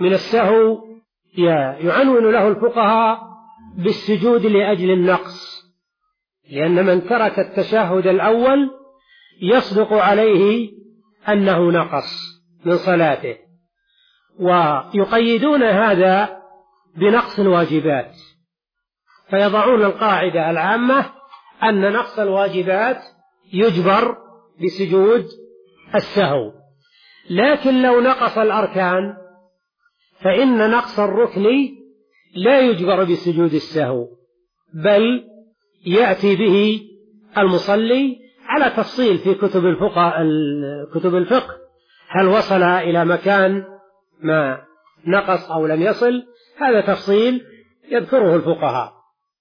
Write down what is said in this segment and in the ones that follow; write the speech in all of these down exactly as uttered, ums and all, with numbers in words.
من السهو يعنون له الفقهاء بالسجود لأجل النقص، لأن من ترك التشهد الأول يصدق عليه أنه نقص من صلاته، ويقيدون هذا بنقص الواجبات، فيضعون القاعدة العامة أن نقص الواجبات يجبر بسجود السهو. لكن لو نقص الأركان فإن نقص الركن لا يجبر بسجود السهو، بل يأتي به المصلي على تفصيل في كتب الفقه كتب الفقه، هل وصل إلى مكان ما نقص أو لم يصل، هذا تفصيل يذكره الفقهاء.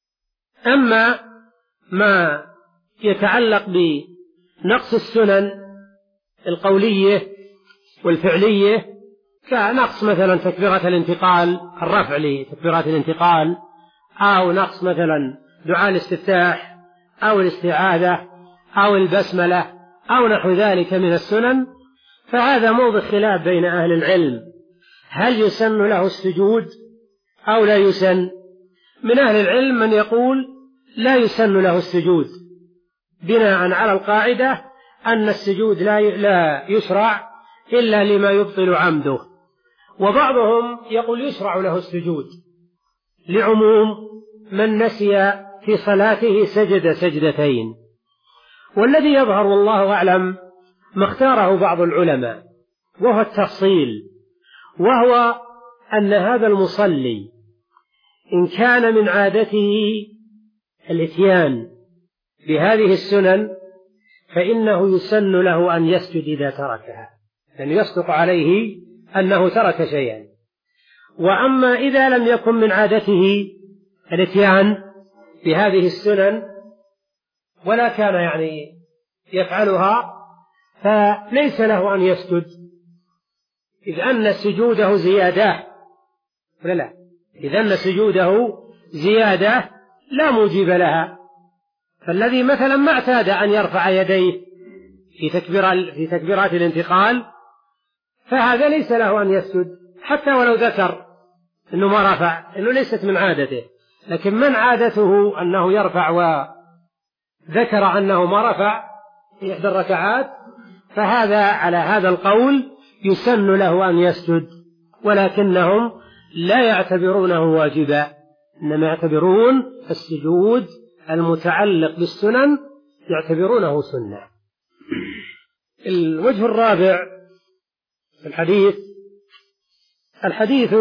أما ما يتعلق بنقص السنن القولية والفعلية كنقص مثلا تكبيرة الانتقال، الرفع لتكبيرات الانتقال، أو نقص مثلا دعاء الاستفتاح أو الاستعاذة أو البسملة أو نحو ذلك من السنن، فهذا موضع خلاف بين أهل العلم، هل يسن له السجود أو لا يسن؟ من أهل العلم من يقول لا يسن له السجود بناء على القاعدة أن السجود لا يشرع إلا لما يبطل عمده، وبعضهم يقول يشرع له السجود لعموم من نسي في صلاته سجد سجدتين. والذي يظهر والله أعلم ما اختاره بعض العلماء وهو التفصيل، وهو أن هذا المصلي إن كان من عادته الإتيان بهذه السنن فإنه يسن له أن يسجد إذا تركها، لأن يصدق عليه أنه ترك شيئا. وأما إذا لم يكن من عادته الإتيان بهذه السنن ولا كان يعني يفعلها فليس له أن يسجد، إذ أن سجوده زيادة ولا لا؟ إذ أن سجوده زيادة لا موجب لها. فالذي مثلا ما اعتاد أن يرفع يديه في تكبير في تكبيرات الانتقال فهذا ليس له أن يسجد حتى ولو ذكر أنه ما رفع، أنه ليست من عادته. لكن من عادته أنه يرفع وذكر أنه ما رفع في إحدى الركعات فهذا على هذا القول يسن له أن يسجد، ولكنهم لا يعتبرونه واجبا، إنما يعتبرون السجود المتعلق بالسنن يعتبرونه سنة. الوجه الرابع في الحديث، الحديث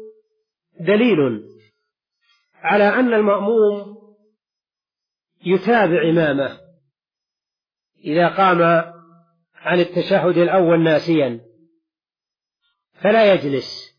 دليل على أن المأموم يتابع إمامه إذا قام عن التشهد الأول ناسيا فلا يجلس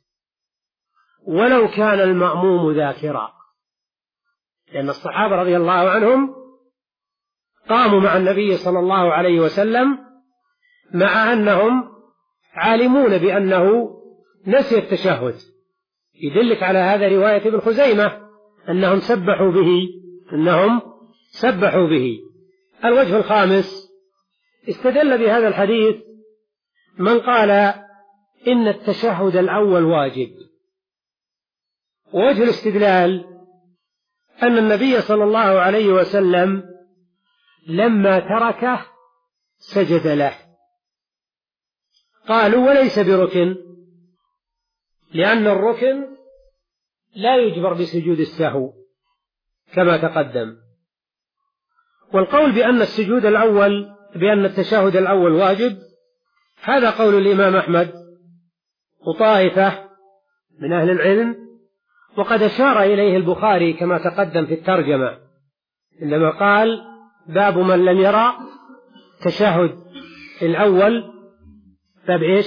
ولو كان المأموم ذاكرا، لأن الصحابة رضي الله عنهم قاموا مع النبي صلى الله عليه وسلم مع أنهم عالمون بأنه نسي التشهد. يدلك على هذا رواية ابن خزيمة أنهم سبحوا به أنهم سبحوا به. الوجه الخامس، استدل بهذا الحديث من قال إن التشهد الأول واجب. ووجه الاستدلال أن النبي صلى الله عليه وسلم لما تركه سجد له. قالوا وليس بركن، لأن الركن لا يجبر بسجود السهو كما تقدم. والقول بأن السجود الأول بأن التشهد الأول واجب هذا قول الإمام أحمد وطائفة من أهل العلم، وقد أشار إليه البخاري كما تقدم في الترجمة عندما قال باب من لم يرى تشهد الأول. باب إيش؟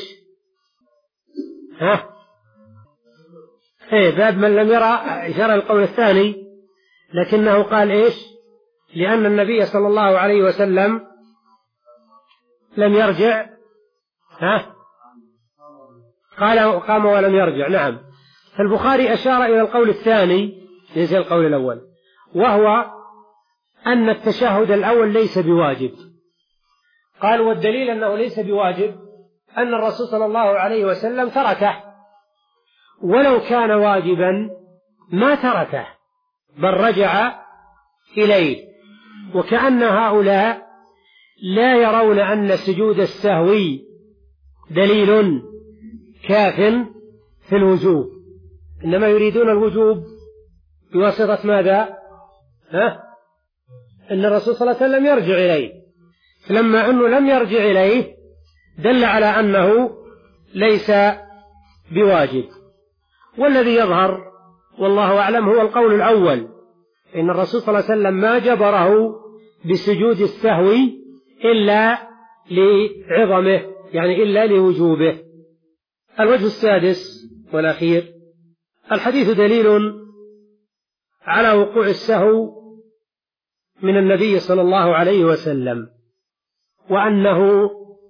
ها؟ إيه باب من لم يرى، إشارة القول الثاني، لكنه قال إيش؟ لأن النبي صلى الله عليه وسلم لم يرجع. ها؟ قال قام ولم يرجع. نعم. فالبخاري أشار إلى القول الثاني ليس القول الأول، وهو أن التشهد الأول ليس بواجب. قال والدليل أنه ليس بواجب أن الرسول صلى الله عليه وسلم تركه، ولو كان واجبا ما تركه بل رجع إليه. وكأن هؤلاء لا يرون أن سجود السهو دليل كاف في الوجوب، إنما يريدون الوجوب بواسطة ماذا؟ ها؟ إن الرسول صلى الله عليه وسلم يرجع إليه، لما أنه لم يرجع إليه دل على أنه ليس بواجب. والذي يظهر والله أعلم هو القول الأول، إن الرسول صلى الله عليه وسلم ما جبره بسجود السهو إلا لعظمه، يعني إلا لوجوبه. الوجه السادس والأخير: الحديث دليل على وقوع السهو من النبي صلى الله عليه وسلم، وأنه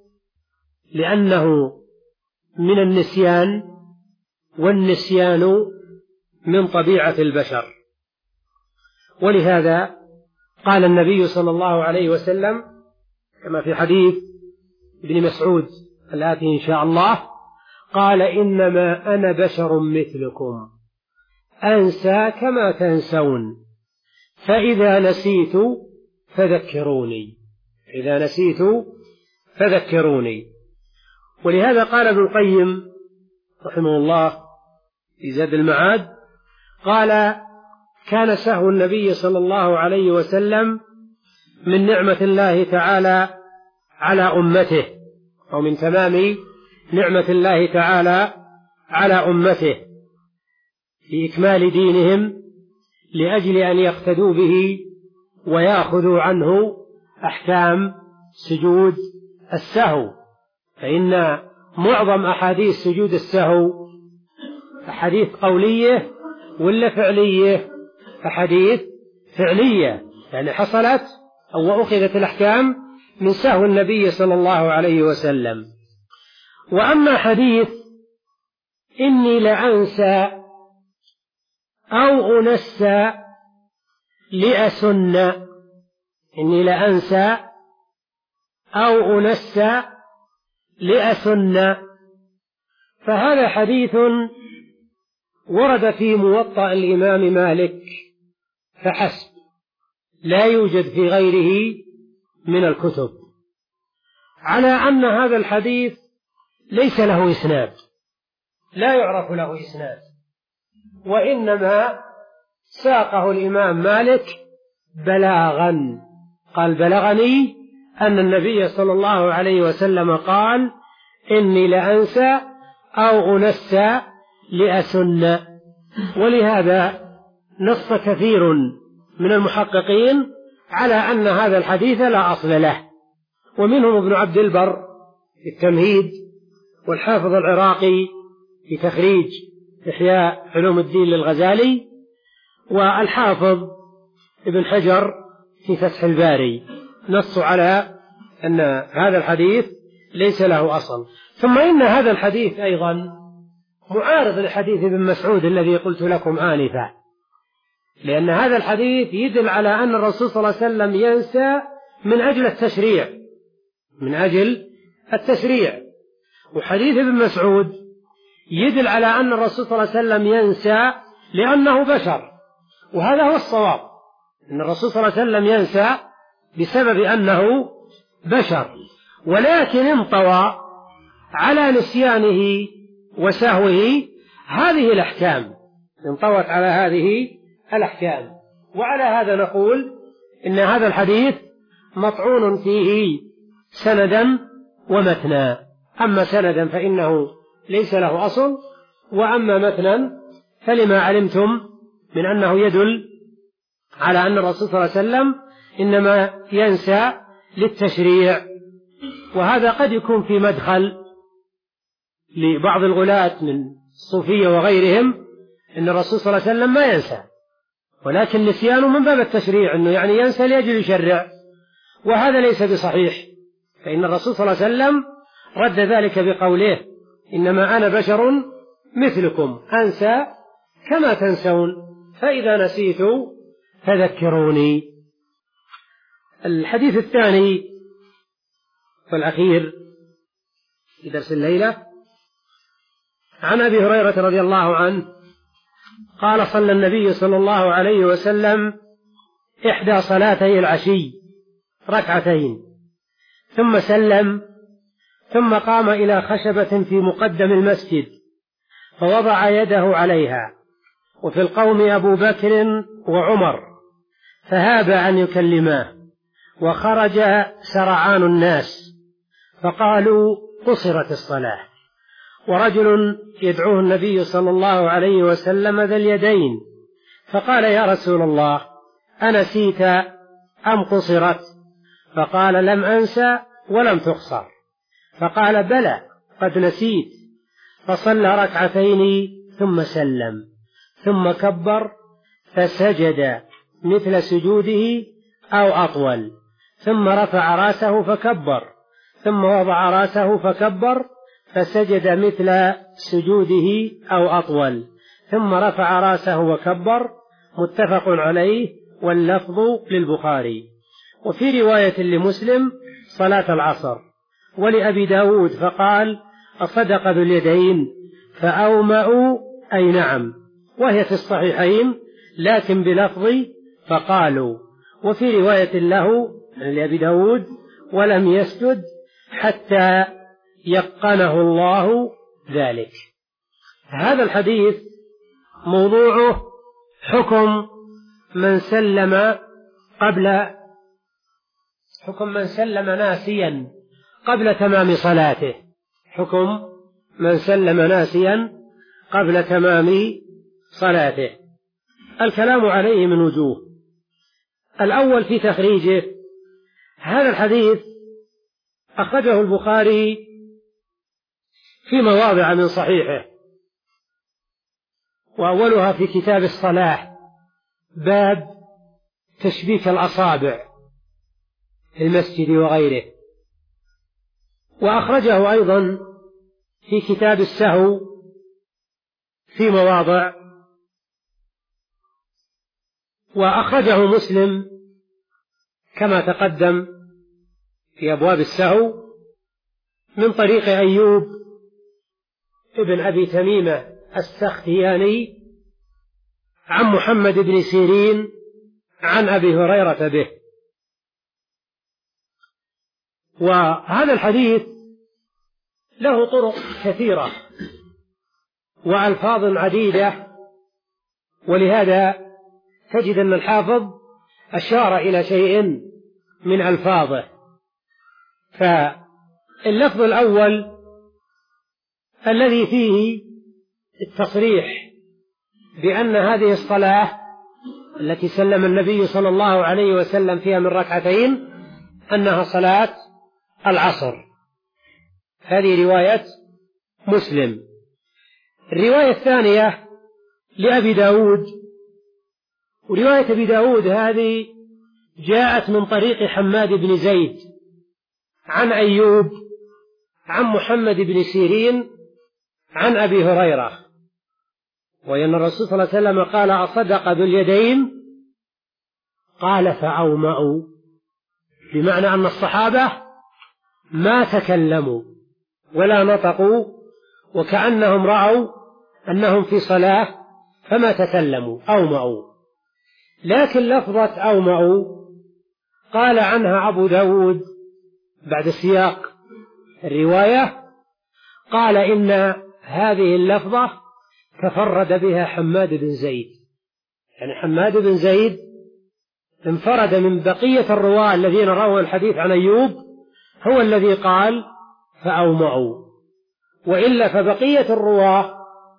لأنه من النسيان، والنسيان من طبيعة البشر. ولهذا قال النبي صلى الله عليه وسلم كما في حديث ابن مسعود الآتي إن شاء الله، قال: إنما أنا بشر مثلكم أنسى كما تنسون، فإذا نسيت فذكروني إذا نسيت فذكروني. ولهذا قال ابن القيم رحمه الله في زاد المعاد، قال: كان سهو النبي صلى الله عليه وسلم من نعمة الله تعالى على أمته، أو من تمام نعمة الله تعالى على أمته في إكمال دينهم، لأجل أن يقتدوا به ويأخذوا عنه أحكام سجود السهو. فإن معظم أحاديث سجود السهو أحاديث قولية ولا فعلية؟ أحاديث فعلية، يعني حصلت أو أخذت الأحكام من سهو النبي صلى الله عليه وسلم. وأما حديث إني لأنسى أو أنسى لأسن إني لأنسى أو أنسى لأسن فهذا حديث ورد في موطأ الإمام مالك فحسب، لا يوجد في غيره من الكتب، على أن هذا الحديث ليس له إسناد، لا يعرف له إسناد، وإنما ساقه الإمام مالك بلاغا. قال: بلغني أن النبي صلى الله عليه وسلم قال: إني لأنسى أو أنسى لأسن. ولهذا نص كثير من المحققين على أن هذا الحديث لا أصل له، ومنهم ابن عبد البر في التمهيد، والحافظ العراقي في تخريج إحياء علوم الدين للغزالي، والحافظ ابن حجر في فتح الباري، نصوا على أن هذا الحديث ليس له أصل. ثم إن هذا الحديث أيضا معارض لحديث ابن مسعود الذي قلت لكم آنفا، لأن هذا الحديث يدل على أن الرسول صلى الله عليه وسلم ينسى من أجل التشريع من أجل التشريع وحديث ابن مسعود يدل على أن الرسول صلى الله عليه وسلم ينسى لأنه بشر. وهذا هو الصواب، أن الرسول صلى الله عليه وسلم ينسى بسبب أنه بشر، ولكن انطوى على نسيانه وسهوه هذه الأحكام، انطوت على هذه الأحكام. وعلى هذا نقول إن هذا الحديث مطعون فيه سندا ومتنا. أما سندا فإنه ليس له أصل، وأما متنا فلما علمتم من أنه يدل على أن الرسول صلى الله عليه وسلم إنما ينسى للتشريع. وهذا قد يكون في مدخل لبعض الغلاة من الصوفية وغيرهم، إن الرسول صلى الله عليه وسلم ما ينسى، ولكن نسيانه من باب التشريع، أنه يعني ينسى لأجل يشرع، وهذا ليس بصحيح. فإن الرسول صلى الله عليه وسلم رد ذلك بقوله: إنما أنا بشر مثلكم أنسى كما تنسون، فإذا نسيت فذكروني. الحديث الثاني والأخير في درس الليلة عن أبي هريرة رضي الله عنه قال صلى النبي صلى الله عليه وسلم إحدى صلاتي العشي ركعتين ثم سلم ثم قام إلى خشبة في مقدم المسجد فوضع يده عليها وفي القوم أبو بكر وعمر فهاب أن يكلماه وخرج سرعان الناس فقالوا قصرت الصلاة. ورجل يدعوه النبي صلى الله عليه وسلم ذا اليدين فقال يا رسول الله أنسيت أم قصرت؟ فقال لم أنسى ولم تقصر. فقال بلى قد نسيت. فصلى ركعتين ثم سلم ثم كبر فسجد مثل سجوده أو أطول ثم رفع رأسه فكبر ثم وضع رأسه فكبر فسجد مثل سجوده أو أطول ثم رفع رأسه وكبر. متفق عليه واللفظ للبخاري. وفي رواية لمسلم صلاة العصر. ولأبي داود فقال أصدق ذو اليدين فأومأوا أي نعم، وهي في الصحيحين لكن بلفظ فقالوا. وفي رواية له لأبي داود ولم يسجد حتى يقنه الله ذلك. هذا الحديث موضوعه حكم من سلم قبل حكم من سلم ناسيا قبل تمام صلاته. حكم من سلم ناسيا قبل تمام صلاته. الكلام عليه من وجوه. الأول في تخريجه. هذا الحديث أخرجه البخاري في مواضع من صحيحه، وأولها في كتاب الصلاة باب تشبيك الأصابع في المسجد وغيره، وأخرجه أيضا في كتاب السهو في مواضع، وأخرجه مسلم كما تقدم في أبواب السهو من طريق أيوب ابن أبي تميمة السختياني عن محمد بن سيرين عن أبي هريرة به. وهذا الحديث له طرق كثيرة وألفاظ عديدة، ولهذا تجد أن الحافظ أشار إلى شيء من ألفاظه. فاللفظ الأول الذي فيه التصريح بأن هذه الصلاة التي سلم النبي صلى الله عليه وسلم فيها من ركعتين أنها صلاة العصر، هذه رواية مسلم. الرواية الثانية لأبي داود، ورواية أبي داود هذه جاءت من طريق حماد بن زيد عن أيوب عن محمد بن سيرين عن أبي هريرة، وأن الرسول صلى الله عليه وسلم قال أصدق ذو اليدين؟ قال فأومأوا، بمعنى أن الصحابة ما تكلموا ولا نطقوا وكأنهم رأوا أنهم في صلاة فما تكلموا، أومأوا. لكن لفظة أومأوا قال عنها أبو داود بعد سياق الرواية، قال إن هذه اللفظة تفرد بها حماد بن زيد، يعني حماد بن زيد انفرد من بقية الرواة الذين رووا الحديث عن أيوب، هو الذي قال فأومأوا، وإلا فبقية الرواة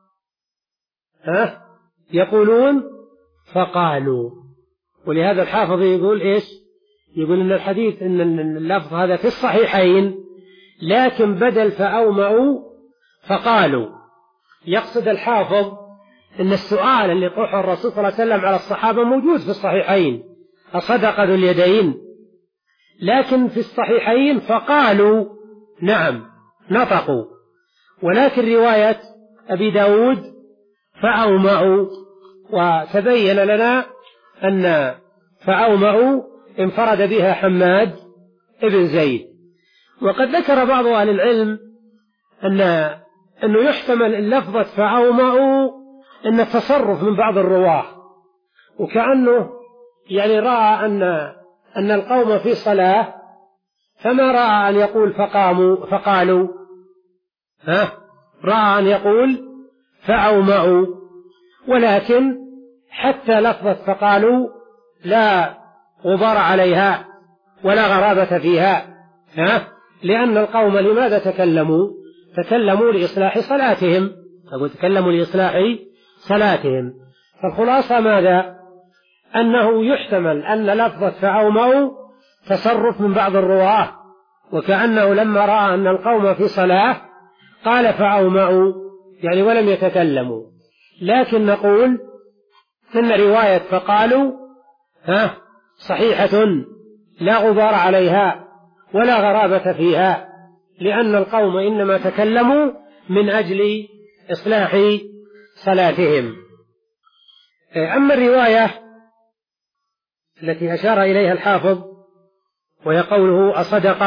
ها يقولون فقالوا. ولهذا الحافظ يقول إيش؟ يقول إن الحديث إن اللفظ هذا في الصحيحين لكن بدل فأومأوا فقالوا. يقصد الحافظ إن السؤال اللي طرحه الرسول صلى الله عليه وسلم على الصحابة موجود في الصحيحين، أصدق ذو اليدين؟ لكن في الصحيحين فقالوا نعم نطقوا، ولكن رواية أبي داود فأومأوا، وتبين لنا أن فأومأوا انفرد بها حماد ابن زيد. وقد ذكر بعض أهل العلم أن أنه يحتمل اللفظة فأومأوا أن التصرف من بعض الرواة، وكأنه يعني رأى أن أن القوم في صلاة فما رأى أن يقول فقاموا فقالوا، ها رأى أن يقول فأومأوا، ولكن حتى لفظة فقالوا لا غبار عليها ولا غرابة فيها، ها لأن القوم لماذا تكلموا؟ تكلموا لإصلاح صلاتهم، أقول تكلموا لإصلاح صلاتهم. فالخلاصة ماذا؟ أنه يحتمل أن لفظة فأومأوا تصرف من بعض الرواة، وكأنه لما رأى أن القوم في صلاة قال فأومأوا يعني ولم يتكلموا. لكن نقول إن رواية فقالوا ها صحيحة لا غبار عليها ولا غرابة فيها، لأن القوم إنما تكلموا من أجل إصلاح صلاتهم. أما الرواية التي أشار إليها الحافظ وهي قوله أصدق،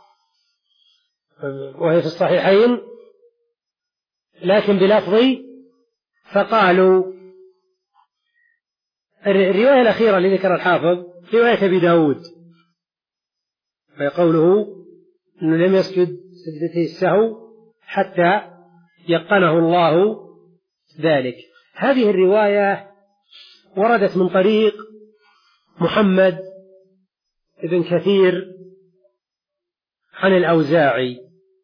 وهي في الصحيحين لكن بلفظ فقالوا، الرواية الأخيرة اللي ذكر الحافظ رواية أبي داود، وهي قوله أنه لم يسجد سجدتي السهو حتى يقنه الله ذلك. هذه الرواية وردت من طريق محمد بن كثير عن الأوزاعي،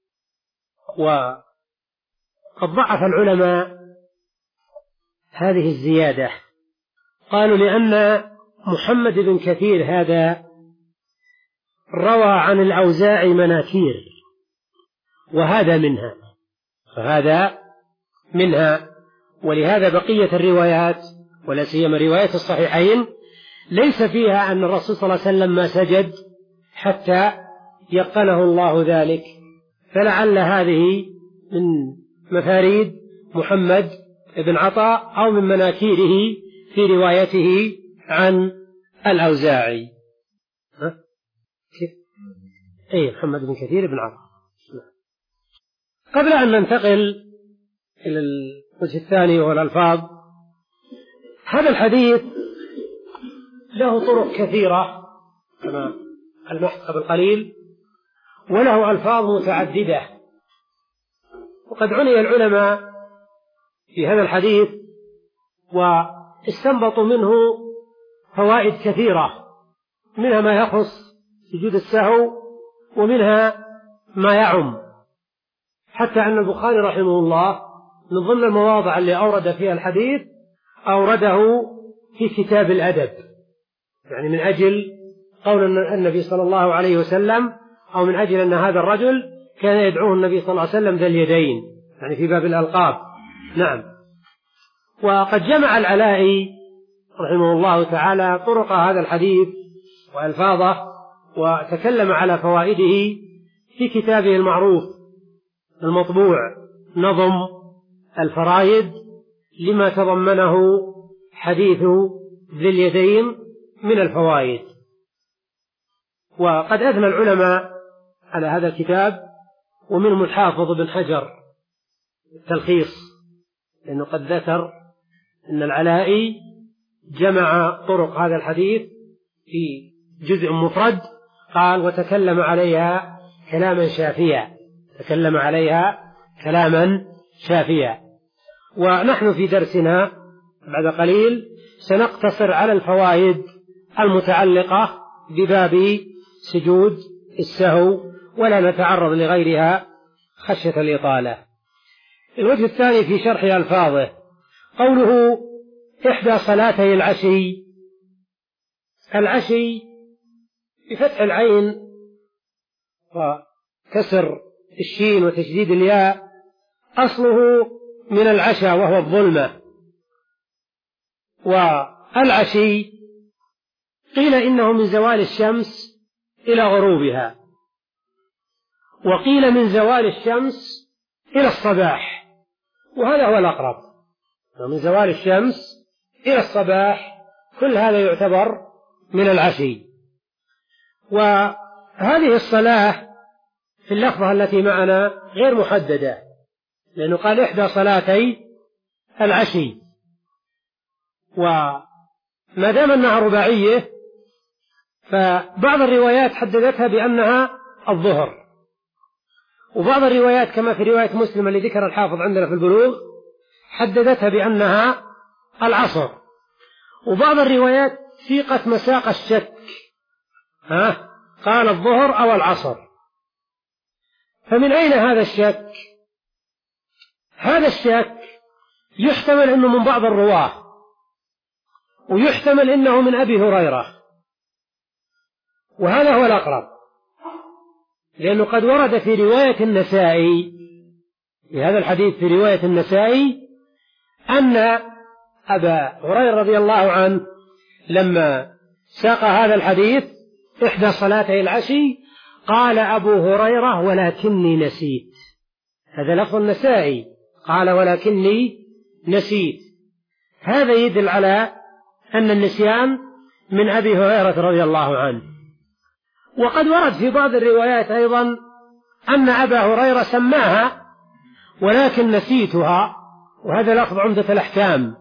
وقد ضعف العلماء هذه الزيادة، قالوا لأن محمد بن كثير هذا روى عن الأوزاعي مناكير، وهذا منها فهذا منها، ولهذا بقية الروايات ولا سيما رواية الصحيحين ليس فيها أن الرسول صلى الله عليه وسلم ما سجد حتى يقنه الله ذلك، فلعل هذه من مفاريد محمد بن عطاء أو من مناكيره في روايته عن الأوزاعي. ها؟ كيف؟ أي محمد بن كثير بن عطاء. قبل أن ننتقل إلى الوجه الثاني وهو الألفاظ، هذا الحديث له طرق كثيرة كما المحت قبل قليل، وله ألفاظ متعددة، وقد عني العلماء في هذا الحديث واستنبطوا منه فوائد كثيرة، منها ما يخص سجود السهو ومنها ما يعم، حتى أن البخاري رحمه الله من ضمن المواضع اللي أورد فيها الحديث أورده في كتاب الأدب، يعني من أجل قول النبي صلى الله عليه وسلم، أو من أجل أن هذا الرجل كان يدعوه النبي صلى الله عليه وسلم ذا اليدين، يعني في باب الألقاب. نعم. وقد جمع العلائي رحمه الله تعالى طرق هذا الحديث وألفاظه، وتكلم على فوائده في كتابه المعروف المطبوع نظم الفرائد، لما تضمنه حديث ذي اليدين من الفوائد. وقد أثنى العلماء على هذا الكتاب، ومنهم الحافظ بن حجر التلخيص، لأنه قد ذكر أن العلائي جمع طرق هذا الحديث في جزء مفرد، قال وتكلم عليها كلاما شافيا، تكلم عليها كلاما شافيا. ونحن في درسنا بعد قليل سنقتصر على الفوائد المتعلقة بباب سجود السهو، ولا نتعرض لغيرها خشية الإطالة. الوجه الثاني في شرح ألفاظه قوله إحدى صلاتي العشي. العشي بفتح العين وكسر الشين وتشديد الياء، أصله من العشا وهو الظلمة. والعشي قيل إنه من زوال الشمس إلى غروبها، وقيل من زوال الشمس إلى الصباح، وهذا هو الأقرب، من زوال الشمس إلى الصباح، كل هذا يعتبر من العشي. وهذه الصلاة في اللفظة التي معنا غير محددة، لأنه قال إحدى صلاتي العشي، وما دام أنها رباعية فبعض الروايات حددتها بأنها الظهر، وبعض الروايات كما في رواية مسلم اللي ذكر الحافظ عندنا في البلوغ حددتها بأنها العصر، وبعض الروايات سيقت مساق الشك، ها قال الظهر أو العصر. فمن أين هذا الشك؟ هذا الشك يحتمل أنه من بعض الرواه، ويحتمل أنه من أبي هريرة، وهذا هو الأقرب، لأنه قد ورد في رواية النسائي في هذا الحديث في رواية النسائي أن أبا هريرة رضي الله عنه لما ساق هذا الحديث إحدى صلاتي العشي قال أبو هريرة ولكني نسيت. هذا لفظ النسائي، قال ولكني نسيت. هذا يدل على أن النسيان من أبي هريرة رضي الله عنه. وقد ورد في بعض الروايات أيضا أن أبا هريرة سماها ولكن نسيتها، وهذا لفظ عمدة الأحكام.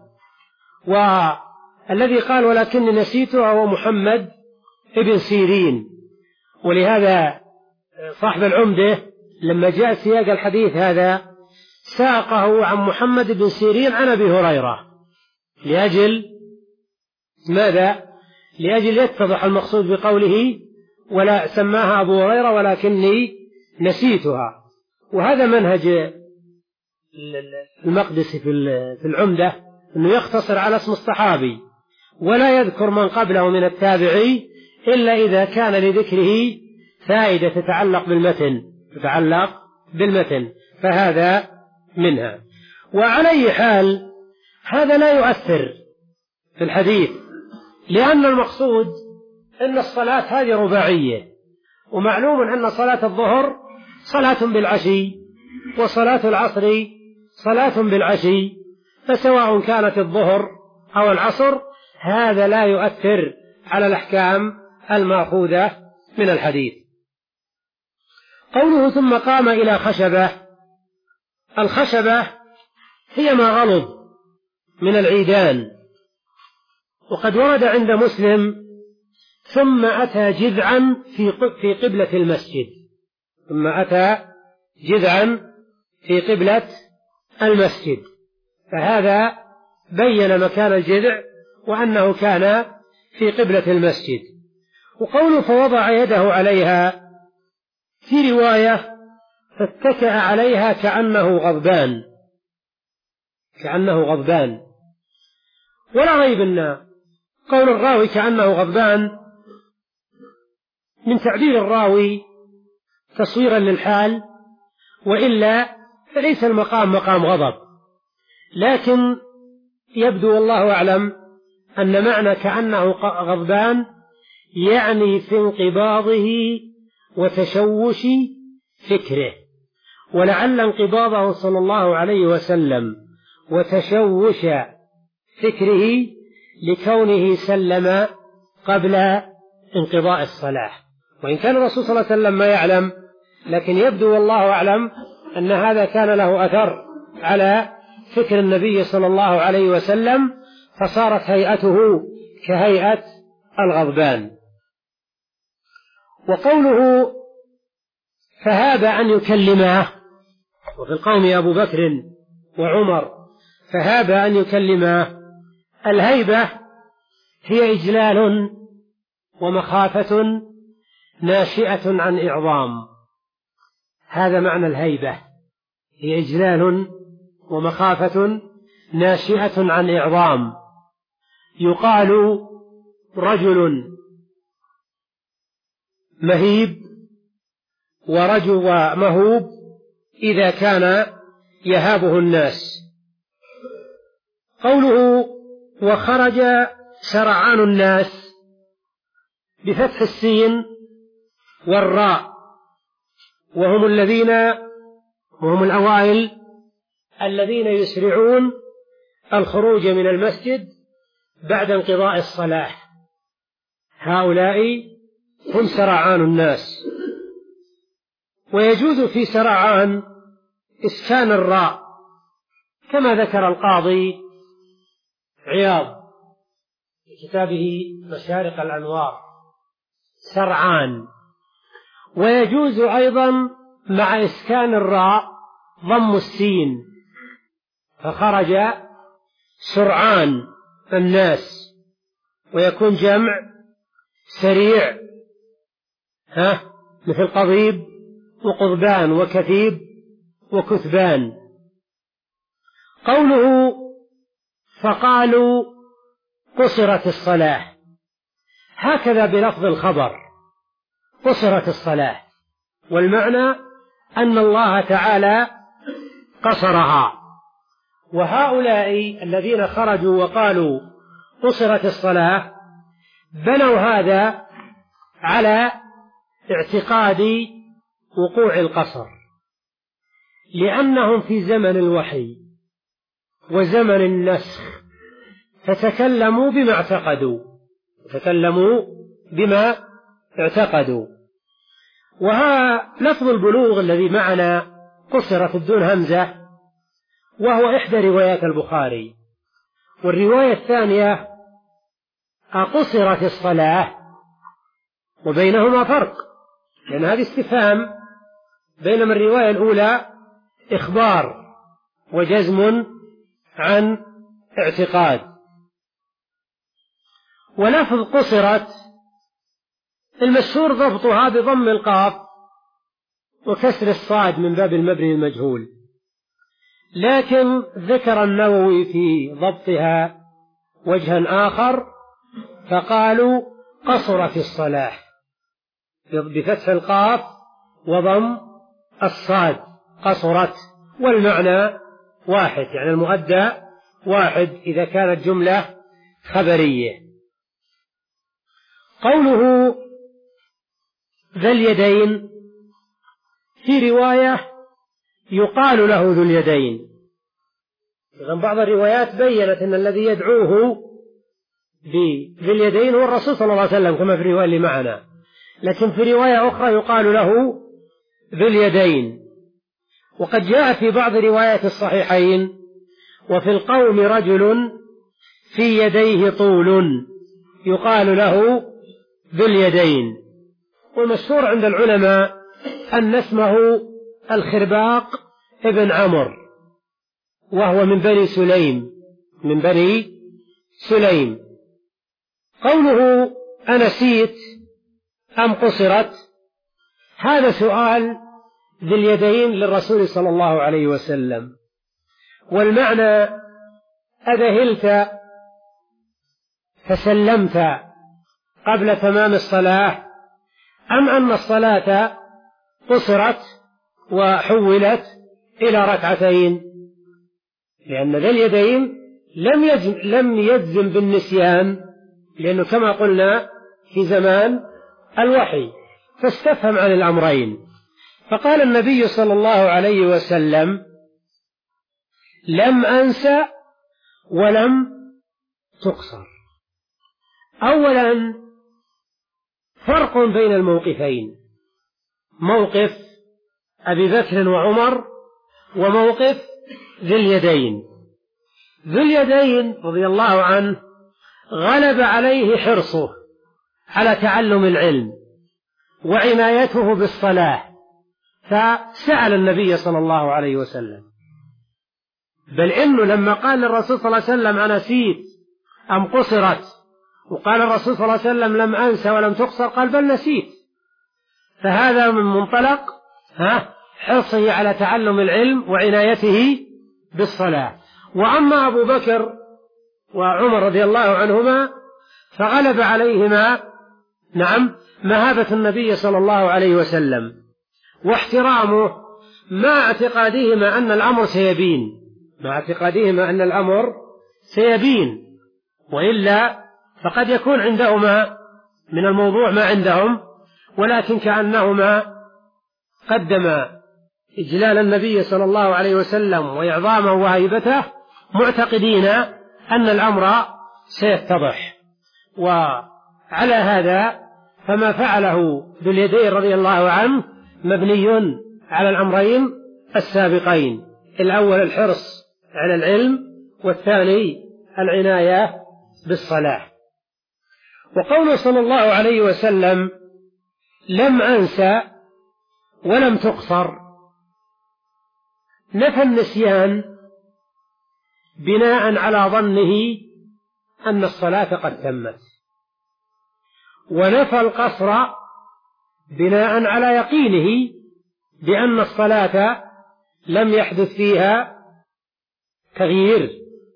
والذي قال ولكني نسيتها هو محمد ابن سيرين، ولهذا صاحب العمدة لما جاء سياق الحديث هذا ساقه عن محمد بن سيرين عن أبي هريرة لأجل ماذا؟ لأجل يتضح المقصود بقوله ولا سماها أبو هريرة ولكني نسيتها. وهذا منهج المقدسي في العمدة أنه يختصر على اسم الصحابي ولا يذكر من قبله من التابعي إلا إذا كان لذكره فائدة تتعلق بالمتن تتعلق بالمتن فهذا منها. وعلى أي حال هذا لا يؤثر في الحديث، لأن المقصود أن الصلاة هذه رباعية، ومعلوم أن صلاة الظهر صلاة بالعشي وصلاة العصر صلاة بالعشي، فسواء كانت الظهر أو العصر هذا لا يؤثر على الأحكام المأخوذة من الحديث. قوله ثم قام إلى خشبة، الخشبة هي ما غلظ من العيدان، وقد ورد عند مسلم ثم أتى جذعا في قبلة المسجد، ثم أتى جذعا في قبلة المسجد، فهذا بين مكان الجذع وأنه كان في قبلة المسجد. وقوله فوضع يده عليها في رواية فاتكأ عليها كأنه غضبان كأنه غضبان ولا ريب أن قول الراوي كأنه غضبان من تعبير الراوي تصويرا للحال، وإلا فليس المقام مقام غضب، لكن يبدو والله أعلم أن معنى كأنه غضبان يعني في انقباضه وتشوش فكره، ولعل انقباضه صلى الله عليه وسلم وتشوش فكره لكونه سلم قبل انقضاء الصلاة، وإن كان الرسول صلى الله عليه وسلم ما يعلم، لكن يبدو والله أعلم أن هذا كان له أثر على فكر النبي صلى الله عليه وسلم، فصارت هيئته كهيئة الغضبان. وقوله فهاب أن يكلمه، وفي القوم أبو بكر وعمر، فهاب أن يكلمه، الهيبة هي إجلال ومخافة ناشئة عن إعظام، هذا معنى الهيبة، هي إجلال ومخافة ناشئة عن إعظام. يقال رجل مهيب ورجل ومهوب إذا كان يهابه الناس. قوله وخرج سرعان الناس بفتح السين والراء، وهم الذين وهم الأوائل الذين يسرعون الخروج من المسجد بعد انقضاء الصلاة، هؤلاء هم سرعان الناس. ويجوز في سرعان إسكان الراء كما ذكر القاضي عياض في كتابه مشارق الأنوار سرعان. ويجوز أيضا مع إسكان الراء ضم السين، فخرج سرعان الناس، ويكون جمع سريع، ها مثل قضيب وقضبان وكثيب وكثبان. قوله فقالوا قصرت الصلاة، هكذا بلفظ الخبر قصرت الصلاة، والمعنى أن الله تعالى قصرها. وهؤلاء الذين خرجوا وقالوا قصرت الصلاة بنوا هذا على اعتقاد وقوع القصر، لأنهم في زمن الوحي وزمن النسخ، فتكلموا بما اعتقدوا تكلموا بما اعتقدوا. وها لفظ البلوغ الذي معنا قصرت بدون همزة، وهو إحدى روايات البخاري. والرواية الثانية أقصرت الصلاة، وبينهما فرق، لأن هذه استفهام، بينما الرواية الأولى إخبار وجزم عن اعتقاد. ولفظ قصرت المشهور ضبطها بضم القاف وكسر الصاد من باب المبني المجهول، لكن ذكر النووي في ضبطها وجها آخر فقالوا قصرت الصلاة بفتح القاف وضم الصاد قصرت، والمعنى واحد، يعني المؤدى واحد إذا كانت جملة خبرية. قوله ذا اليدين في رواية يقال له ذو اليدين، إذن بعض الروايات بيّنت أن الذي يدعوه بذي اليدين هو الرسول صلى الله عليه وسلم كما في الرواية اللي معنا، لكن في رواية أخرى يقال له ذو اليدين. وقد جاء في بعض روايات الصحيحين وفي القوم رجل في يديه طول يقال له ذو اليدين. والمشهور عند العلماء أن اسمه الخرباق ابن عمرو، وهو من بني سليم من بني سليم. قوله أنسيت أم قصرت، هذا سؤال ذي اليدين للرسول صلى الله عليه وسلم، والمعنى أذهلت فسلمت قبل تمام الصلاة، أم أن الصلاة قصرت وحولت إلى ركعتين، لأن ذي اليدين لم يجزم, لم يجزم بالنسيان، لأنه كما قلنا في زمان الوحي، فاستفهم عن الأمرين. فقال النبي صلى الله عليه وسلم لم أنسى ولم تقصر. أولا فرق بين الموقفين، موقف أبي بكر وعمر وموقف ذي اليدين. ذو اليدين رضي الله عنه غلب عليه حرصه على تعلم العلم وعنايته بالصلاة، فسأل النبي صلى الله عليه وسلم، بل إنه لما قال للرسول صلى الله عليه وسلم أنسيت أم قصرت، وقال الرسول صلى الله عليه وسلم لم أنسى ولم تقصر، قال بل نسيت. فهذا من منطلق ها حرصه على تعلم العلم وعنايته بالصلاة. وأما أبو بكر وعمر رضي الله عنهما فغلب عليهما نعم مهابة النبي صلى الله عليه وسلم واحترامه، مع اعتقادهما أن الأمر سيبين مع اعتقادهما أن الأمر سيبين وإلا فقد يكون عندهما من الموضوع ما عندهم، ولكن كأنهما قدما إجلال النبي صلى الله عليه وسلم وإعظامه وهيبته معتقدين أن الأمر سيتضح. وعلى هذا فما فعله ذو اليدين رضي الله عنه مبني على الأمرين السابقين، الأول الحرص على العلم، والثاني العناية بالصلاة. وقوله صلى الله عليه وسلم لم أنسى ولم تقصر، نفى النسيان بناء على ظنه أن الصلاة قد تمت، ونفى القصر بناء على يقينه بأن الصلاة لم يحدث فيها تغيير.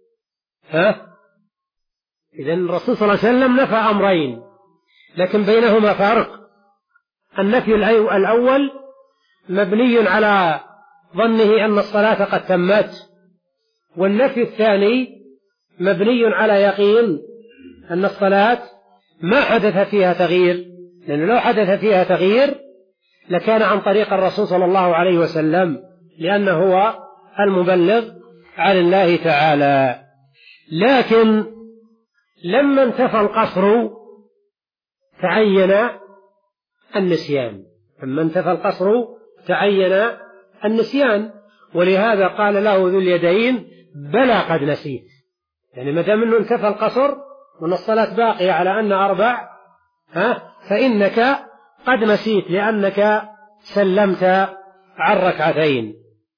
ها؟ إذن الرسول صلى الله عليه وسلم نفى أمرين، لكن بينهما فرق. النفي الأول مبني على ظنه أن الصلاة قد تمت، والنفي الثاني مبني على يقين أن الصلاة ما حدث فيها تغيير، لأنه لو حدث فيها تغيير لكان عن طريق الرسول صلى الله عليه وسلم، لأنه هو المبلغ عن الله تعالى. لكن لما انتفى القصر تعين النسيان، لما انتفى القصر تعين النسيان، ولهذا قال له ذو اليدين بلى قد نسيت، يعني ما دام انه انتفى القصر وان الصلاة باقية على ان اربع ها فانك قد نسيت لانك سلمت عن ركعتين.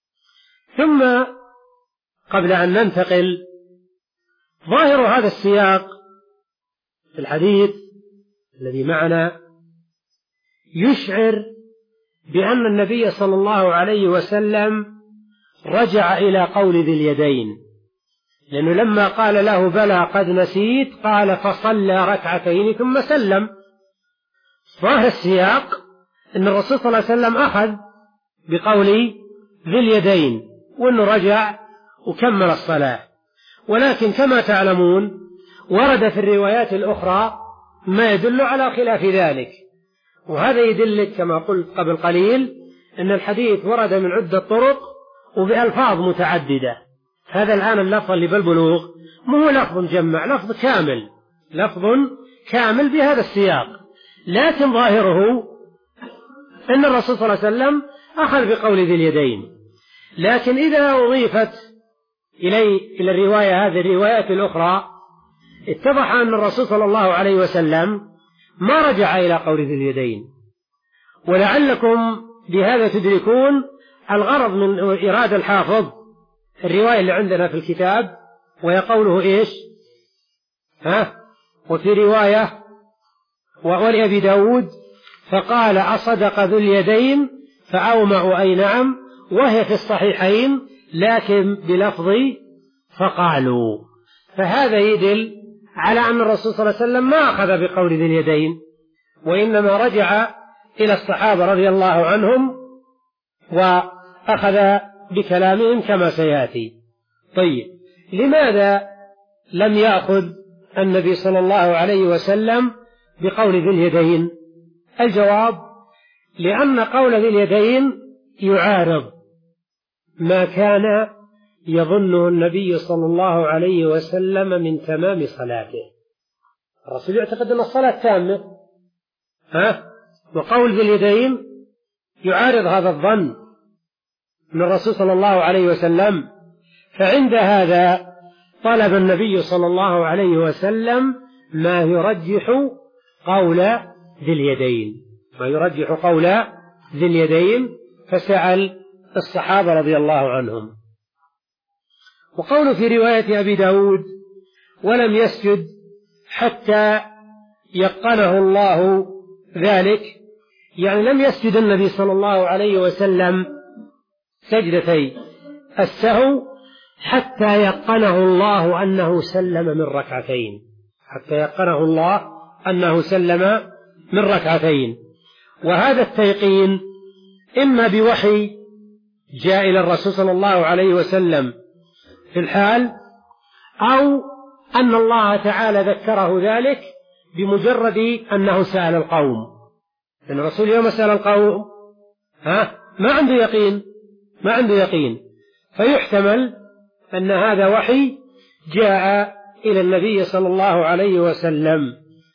ثم قبل ان ننتقل، ظاهر هذا السياق في الحديث الذي معنا يشعر بأن النبي صلى الله عليه وسلم رجع إلى قول ذي اليدين، لأنه لما قال له بلى قد نسيت قال فصلى ركعتين ثم سلم. ظاهر السياق أن الرسول صلى الله عليه وسلم أخذ بقول ذي اليدين وأنه رجع وكمل الصلاة، ولكن كما تعلمون ورد في الروايات الأخرى ما يدل على خلاف ذلك، وهذا يدلك كما قلت قبل قليل أن الحديث ورد من عدة طرق وبألفاظ متعددة. هذا الآن اللفظ اللي بالبلوغ مو هو لفظ مجمع، لفظ كامل، لفظ كامل بهذا السياق، لكن ظاهره أن الرسول صلى الله عليه وسلم أخذ بقول ذي اليدين. لكن إذا أضيفت إلي إلى الرواية هذه الروايات الأخرى اتضح أن الرسول صلى الله عليه وسلم ما رجع إلى قول ذي اليدين، ولعلكم بهذا تدركون الغرض من إرادة الحافظ الرواية اللي عندنا في الكتاب، وهي قوله إيش ها وفي رواية ولأبي داود فقال أصدق ذو اليدين فأومع أي نعم، وهي في الصحيحين لكن بلفظ فقالوا. فهذا يدل على أن الرسول صلى الله عليه وسلم ما أخذ بقول ذي اليدين، وإنما رجع إلى الصحابة رضي الله عنهم وأخذ بكلامهم كما سيأتي. طيب، لماذا لم يأخذ النبي صلى الله عليه وسلم بقول ذي اليدين؟ الجواب: لأن قول ذي اليدين يعارض ما كان يظنه النبي صلى الله عليه وسلم من تمام صلاته. الرسول يعتقد أن الصلاة تامة، ها؟ وقول ذي اليدين يعارض هذا الظن من الرسول صلى الله عليه وسلم. فعند هذا طلب النبي صلى الله عليه وسلم ما يرجح قول ذي اليدين، ما يرجح قول ذي اليدين، فسأل الصحابة رضي الله عنهم. وقول في رواية أبي داود ولم يسجد حتى يقنه الله ذلك، يعني لم يسجد النبي صلى الله عليه وسلم سجدتي السهو حتى يقنه الله أنه سلم من ركعتين، حتى يقنه الله أنه سلم من ركعتين. وهذا التيقين إما بوحي جاء إلى الرسول صلى الله عليه وسلم في الحال، أو أن الله تعالى ذكره ذلك بمجرد أنه سأل القوم، لأن الرسول يوم سأل القوم ها ما عنده يقين، ما عنده يقين، فيحتمل أن هذا وحي جاء إلى النبي صلى الله عليه وسلم.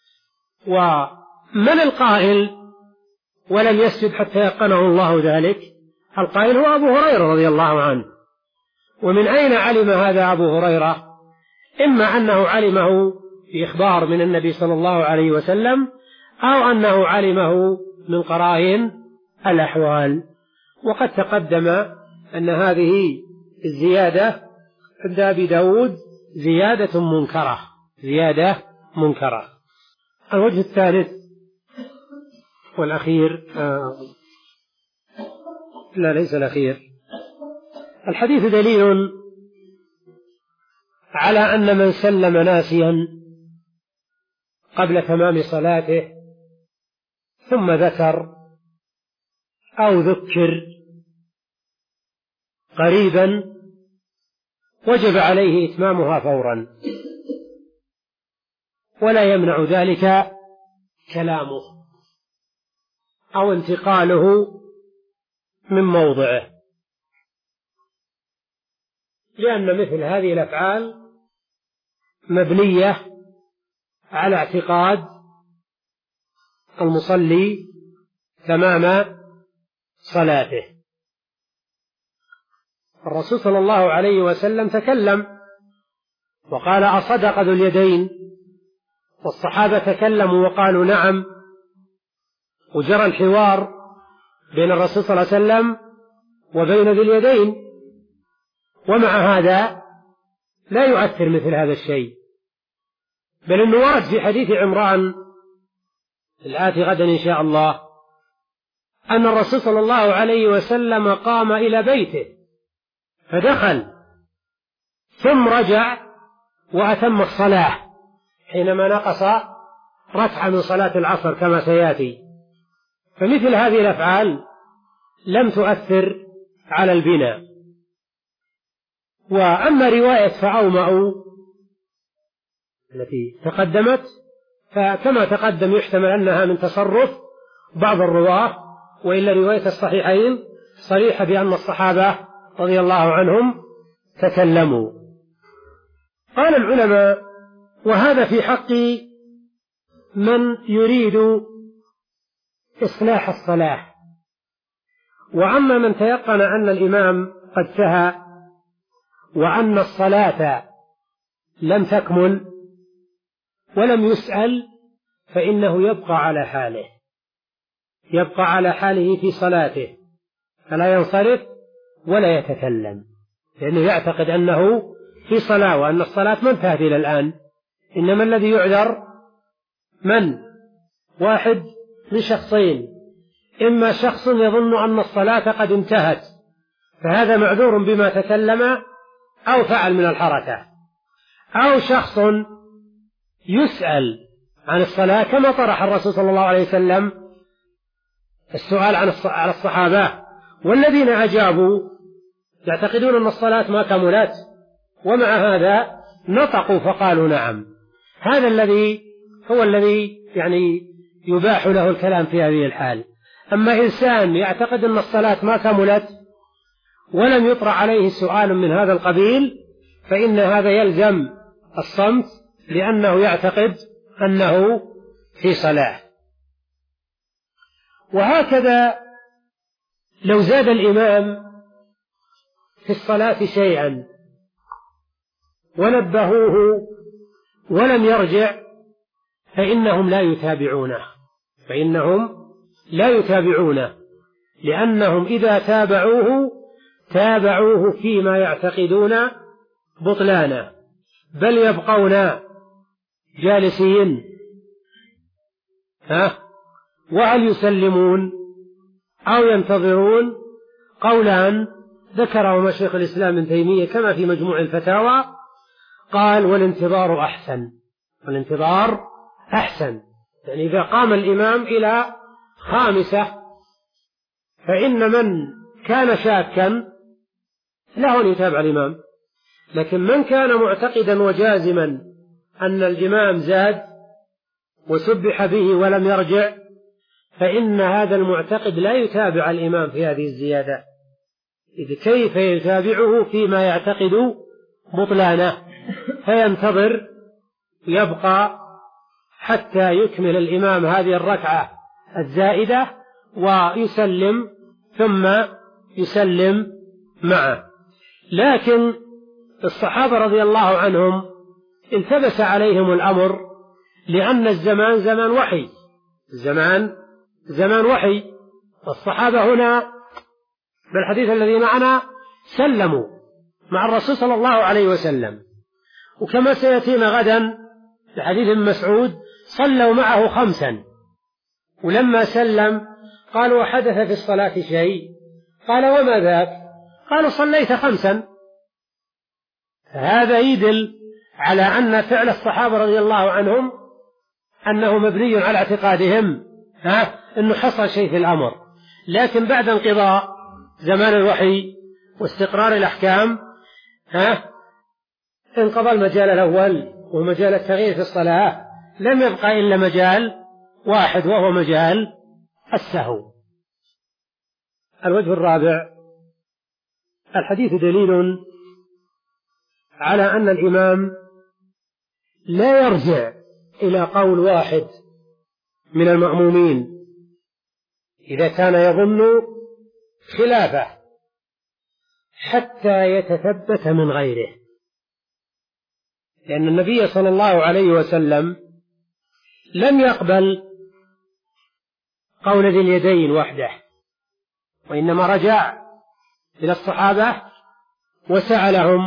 ومن القائل ولم يسجد حتى يقنه الله ذلك؟ القائل هو أبو هريرة رضي الله عنه، ومن أين علم هذا أبو هريرة؟ إما أنه علمه في إخبار من النبي صلى الله عليه وسلم، أو أنه علمه من قرائن الأحوال. وقد تقدم أن هذه الزيادة عند أبي داود زيادة منكرة، زيادة منكرة. الوجه الثالث والأخير آه لا ليس الأخير، الحديث دليل على أن من سلم ناسيا قبل تمام صلاته ثم ذكر أو ذكر قريبا وجب عليه إتمامها فورا، ولا يمنع ذلك كلامه أو انتقاله من موضعه، لأن مثل هذه الأفعال مبنية على اعتقاد المصلي تمام صلاته. الرسول صلى الله عليه وسلم تكلم وقال: أصدق ذو اليدين؟ والصحابة تكلموا وقالوا: نعم. وجرى الحوار بين الرسول صلى الله عليه وسلم وبين ذي اليدين، ومع هذا لا يؤثر مثل هذا الشيء، بل إنه ورد في حديث عمران الآتي غدا إن شاء الله أن الرسول صلى الله عليه وسلم قام إلى بيته فدخل ثم رجع وأتم الصلاة حينما نقص ركعة من صلاة العصر كما سيأتي. فمثل هذه الأفعال لم تؤثر على البناء. وأما رواية فأومأوا التي تقدمت فكما تقدم يحتمل أنها من تصرف بعض الرواة، وإلا رواية الصحيحين صريحة بأن الصحابة رضي الله عنهم تكلموا. قال العلماء: وهذا في حق من يريد إصلاح الصلاة. وأما من تيقن أن الإمام قد سهى وأن الصلاة لم تكمل ولم يسأل فإنه يبقى على حاله، يبقى على حاله في صلاته، فلا ينصرف ولا يتكلم، لأنه يعتقد أنه في صلاة وأن الصلاة ما انتهت إلى الآن. إنما الذي يعذر من؟ واحد من شخصين: إما شخص يظن أن الصلاة قد انتهت فهذا معذور بما تكلم أو فعل من الحركة، أو شخص يسأل عن الصلاة كما طرح الرسول صلى الله عليه وسلم السؤال عن الصحابة، والذين أجابوا يعتقدون أن الصلاة ما كملت، ومع هذا نطقوا فقالوا نعم. هذا الذي هو الذي يعني يباح له الكلام في هذه الحال. أما إنسان يعتقد أن الصلاة ما كملت ولم يطرح عليه سؤال من هذا القبيل فإن هذا يلزم الصمت، لأنه يعتقد أنه في صلاة. وهكذا لو زاد الإمام في الصلاة شيئا ونبهوه ولم يرجع فإنهم لا يتابعونه، فإنهم لا يتابعونه لأنهم إذا تابعوه تابعوه فيما يعتقدون بطلانه، بل يبقون جالسين ها وهل يسلمون أو ينتظرون؟ قولان ذكرهما شيخ الإسلام ابن تيمية كما في مجموع الفتاوى، قال: والانتظار أحسن، والانتظار أحسن، يعني إذا قام الإمام إلى خامسة فإن من كان شاكا له أن يتابع الإمام، لكن من كان معتقدا وجازما أن الإمام زاد وسبح به ولم يرجع فإن هذا المعتقد لا يتابع الإمام في هذه الزيادة، إذ كيف يتابعه فيما يعتقد بطلانه؟ فينتظر يبقى حتى يكمل الإمام هذه الركعة الزائدة ويسلم ثم يسلم معه. لكن الصحابة رضي الله عنهم التبس عليهم الأمر، لأن الزمان زمان وحي، الزمان زمان وحي. والصحابة هنا بالحديث الذي معنا سلموا مع الرسول صلى الله عليه وسلم، وكما سيأتينا غدا لحديث ابن مسعود صلوا معه خمسا، ولما سلم قالوا وحدث في الصلاة شيء؟ قال وما ذاك؟ قالوا صليت خمسا. هذا يدل على أن فعل الصحابة رضي الله عنهم أنه مبني على اعتقادهم ها أنه حصل شيء في الأمر، لكن بعد انقضاء زمان الوحي واستقرار الأحكام ها انقضى المجال الأول ومجال التغيير في الصلاة، لم يبقى إلا مجال واحد وهو مجال السهو. الوجه الرابع: الحديث دليل على أن الإمام لا يرجع إلى قول واحد من المأمومين إذا كان يظن خلافه حتى يتثبت من غيره، لأن النبي صلى الله عليه وسلم لم يقبل قول ذي اليدين وحده، وإنما رجع إلى الصحابة وسألهم،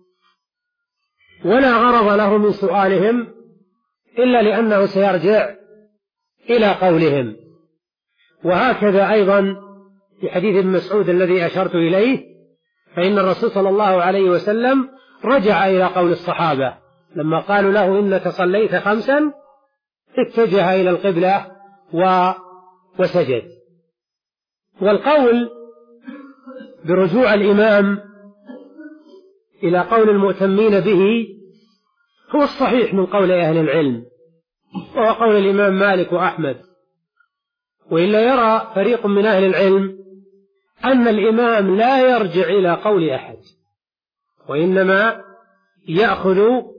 ولا غرض له من سؤالهم إلا لأنه سيرجع إلى قولهم. وهكذا أيضا في حديث ابن مسعود الذي أشرت إليه، فإن الرسول صلى الله عليه وسلم رجع إلى قول الصحابة لما قالوا له إنك صليت خمسا، اتجه إلى القبلة وسجد. والقول برجوع الإمام إلى قول المؤتمين به هو الصحيح من قول أهل العلم، وهو قول الإمام مالك وأحمد. وإلا يرى فريق من أهل العلم أن الإمام لا يرجع إلى قول أحد، وإنما يأخذ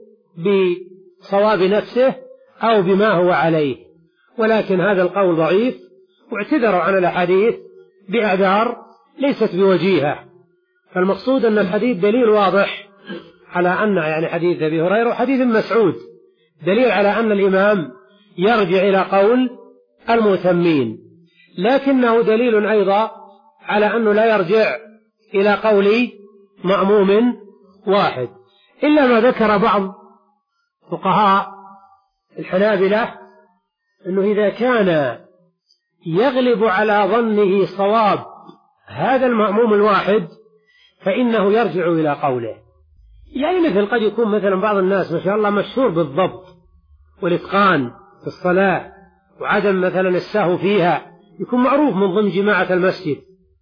بصواب نفسه أو بما هو عليه، ولكن هذا القول ضعيف، واعتذروا عن الأحاديث بأعذار ليست بوجيهة. فالمقصود أن الحديث دليل واضح على أن يعني حديث أبي هريرة وحديث مسعود دليل على أن الإمام يرجع إلى قول المؤتمين، لكنه دليل أيضا على أنه لا يرجع إلى قول مأموم واحد، إلا ما ذكر بعض فقهاء الحنابلة أنه إذا كان يغلب على ظنه صواب هذا المأموم الواحد فإنه يرجع إلى قوله. يعني مثل قد يكون مثلا بعض الناس ما شاء الله مشهور بالضبط والإتقان في الصلاة وعدم مثلا السهو فيها، يكون معروف من ضمن جماعة المسجد،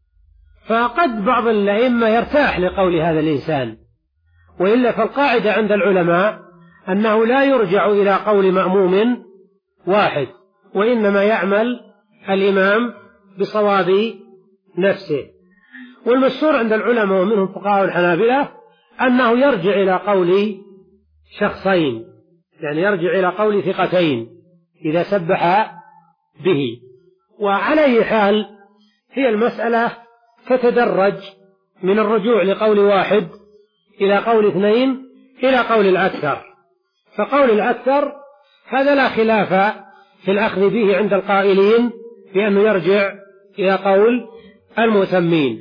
فقد بعض الأئمة يرتاح لقول هذا الإنسان. وإلا فالقاعدة عند العلماء أنه لا يرجع إلى قول مأموم واحد، وإنما يعمل الإمام بصواب نفسه. والمشهور عند العلماء ومنهم فقهاء الحنابلة أنه يرجع إلى قول شخصين، يعني يرجع إلى قول ثقتين إذا سبح به. وعلى أي حال هي المسألة تتدرج من الرجوع لقول واحد إلى قول اثنين إلى قول الأكثر. فقول الأكثر هذا لا خلاف في الأخذ به عند القائلين بأنه يرجع إلى قول المؤتمين.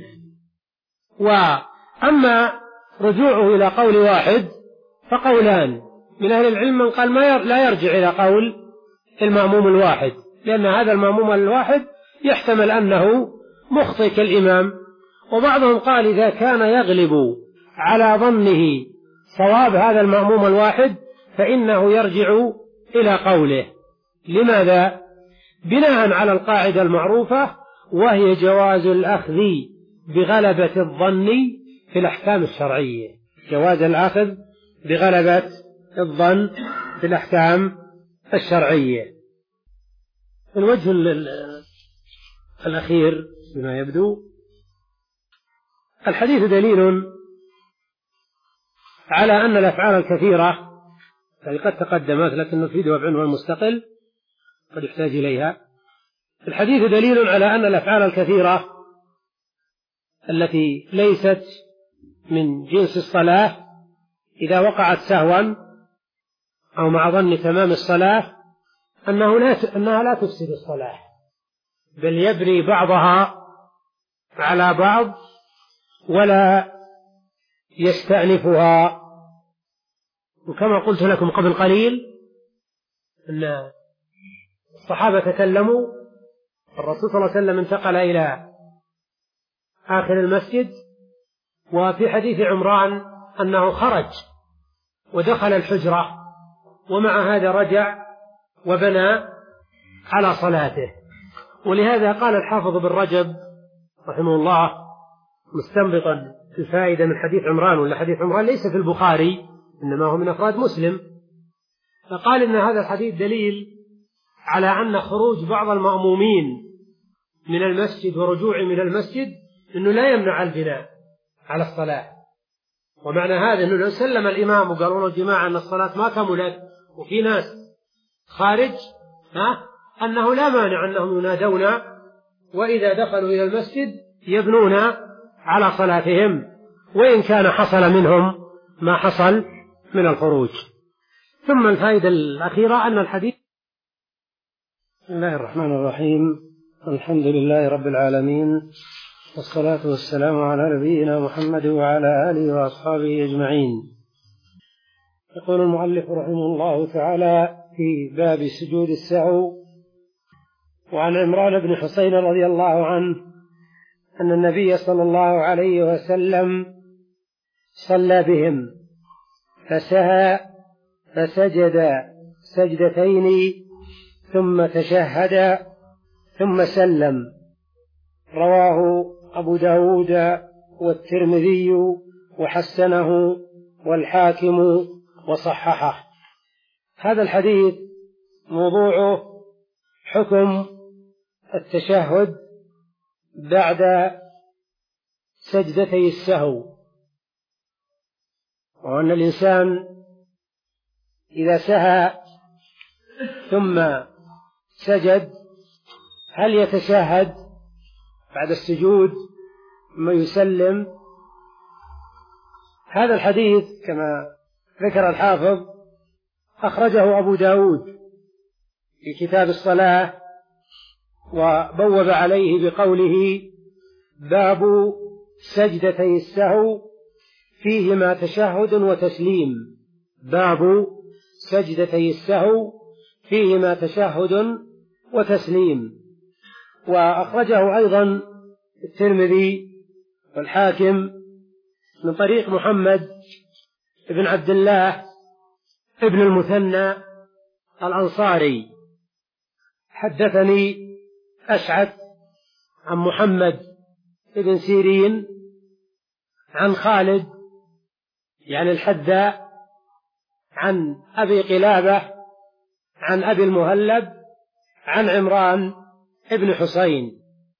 وأما رجوعه إلى قول واحد فقولان من أهل العلم، من قال ما لا يرجع إلى قول المأموم الواحد، لأن هذا المأموم الواحد يحتمل أنه مخطئ كالإمام. وبعضهم قال إذا كان يغلب على ظنه صواب هذا المأموم الواحد فإنه يرجع إلى قوله. لماذا؟ بناء على القاعدة المعروفة وهي جواز الأخذ بغلبة الظن في الأحكام الشرعية، جواز الأخذ بغلبة الظن في الأحكام الشرعية. الوجه الأخير بما يبدو الحديث دليل على أن الأفعال الكثيرة التي قد تقدمت لكن نفيدها بعنوان مستقل قد يحتاج إليها. الحديث دليل على أن الأفعال الكثيرة التي ليست من جنس الصلاة إذا وقعت سهوا أو مع ظن تمام الصلاة أنه لا أنها لا تفسد الصلاة، بل يبني بعضها على بعض ولا يستأنفها. وكما قلت لكم قبل قليل أن الصحابة تكلموا، الرسول صلى الله عليه وسلم انتقل إلى آخر المسجد، وفي حديث عمران أنه خرج ودخل الحجرة، ومع هذا رجع وبنى على صلاته. ولهذا قال الحافظ بن رجب رحمه الله مستنبطا الفائدة من حديث عمران، ولا حديث عمران ليس في البخاري إنما هو من أفراد مسلم، فقال إن هذا الحديث دليل على أن خروج بعض المأمومين من المسجد ورجوع من المسجد إنه لا يمنع البناء على الصلاة. ومعنى هذا إنه لو سلم الإمام وقالوا له الجماعة أن الصلاة ما كملت وفي ناس خارج ها أنه لا مانع أنهم ينادون وإذا دخلوا إلى المسجد يبنون على صلاتهم، وإن كان حصل منهم ما حصل من الخروج. ثم الفائدة الأخيرة أن الحديث. بسم الله الرحمن الرحيم، الحمد لله رب العالمين، والصلاة والسلام على نبينا محمد وعلى آله وأصحابه أجمعين. يقول المؤلف رحمه الله تعالى في باب سجود السهو: وعن عمران بن حسين رضي الله عنه أن النبي صلى الله عليه وسلم صلى بهم فسهى فسجد سجدتين ثم تشهد ثم سلم. رواه أبو داود والترمذي وحسنه والحاكم وصححه. هذا الحديث موضوعه حكم التشهد بعد سجدتي السهو، وأن الإنسان إذا سهى ثم سجد هل يتشهد بعد السجود ثم يسلم؟ هذا الحديث كما ذكر الحافظ أخرجه أبو داود في كتاب الصلاة، وبوب عليه بقوله: باب سجدتي السهو فيهما تشهد وتسليم. باب سجدتي السهو فيهما تشهد وتسليم. وأخرجه أيضا الترمذي والحاكم من طريق محمد بن عبد الله ابن المثنى الأنصاري: حدثني أشعث عن محمد بن سيرين عن خالد يعني الحذاء عن أبي قلابة عن أبي المهلب عن عمران ابن حسين.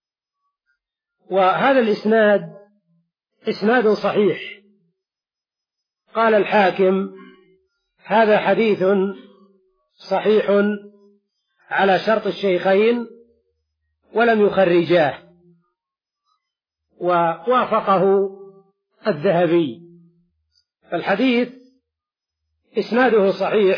وهذا الإسناد إسناد صحيح. قال الحاكم: هذا حديث صحيح على شرط الشيخين ولم يخرجاه. ووافقه الذهبي. فالحديث إسناده صحيح،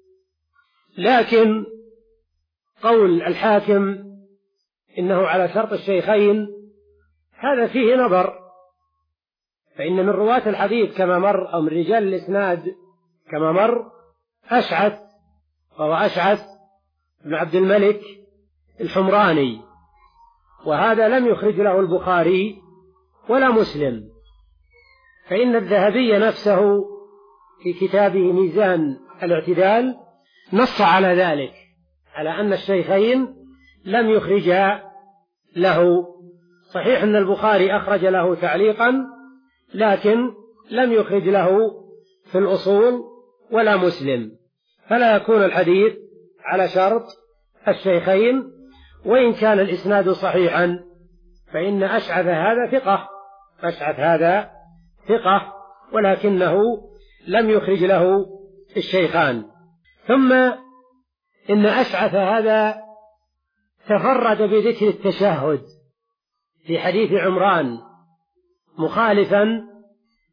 لكن قول الحاكم إنه على شرط الشيخين هذا فيه نظر، فإن من رواة الحديث كما مر أو من رجال الإسناد كما مر أشعث، وهو أشعث بن عبد الملك الحمراني، وهذا لم يخرج له البخاري ولا مسلم. فإن الذهبي نفسه في كتابه ميزان الاعتدال نص على ذلك، على أن الشيخين لم يخرجا له. صحيح أن البخاري أخرج له تعليقا، لكن لم يخرج له في الأصول ولا مسلم، فلا يكون الحديث على شرط الشيخين. وإن كان الإسناد صحيحا فإن أشعث هذا ثقة، أشعث هذا ثقة، ولكنه لم يخرج له الشيخان. ثم إن أشعث هذا تفرد بذكر التشهد في حديث عمران، مخالفا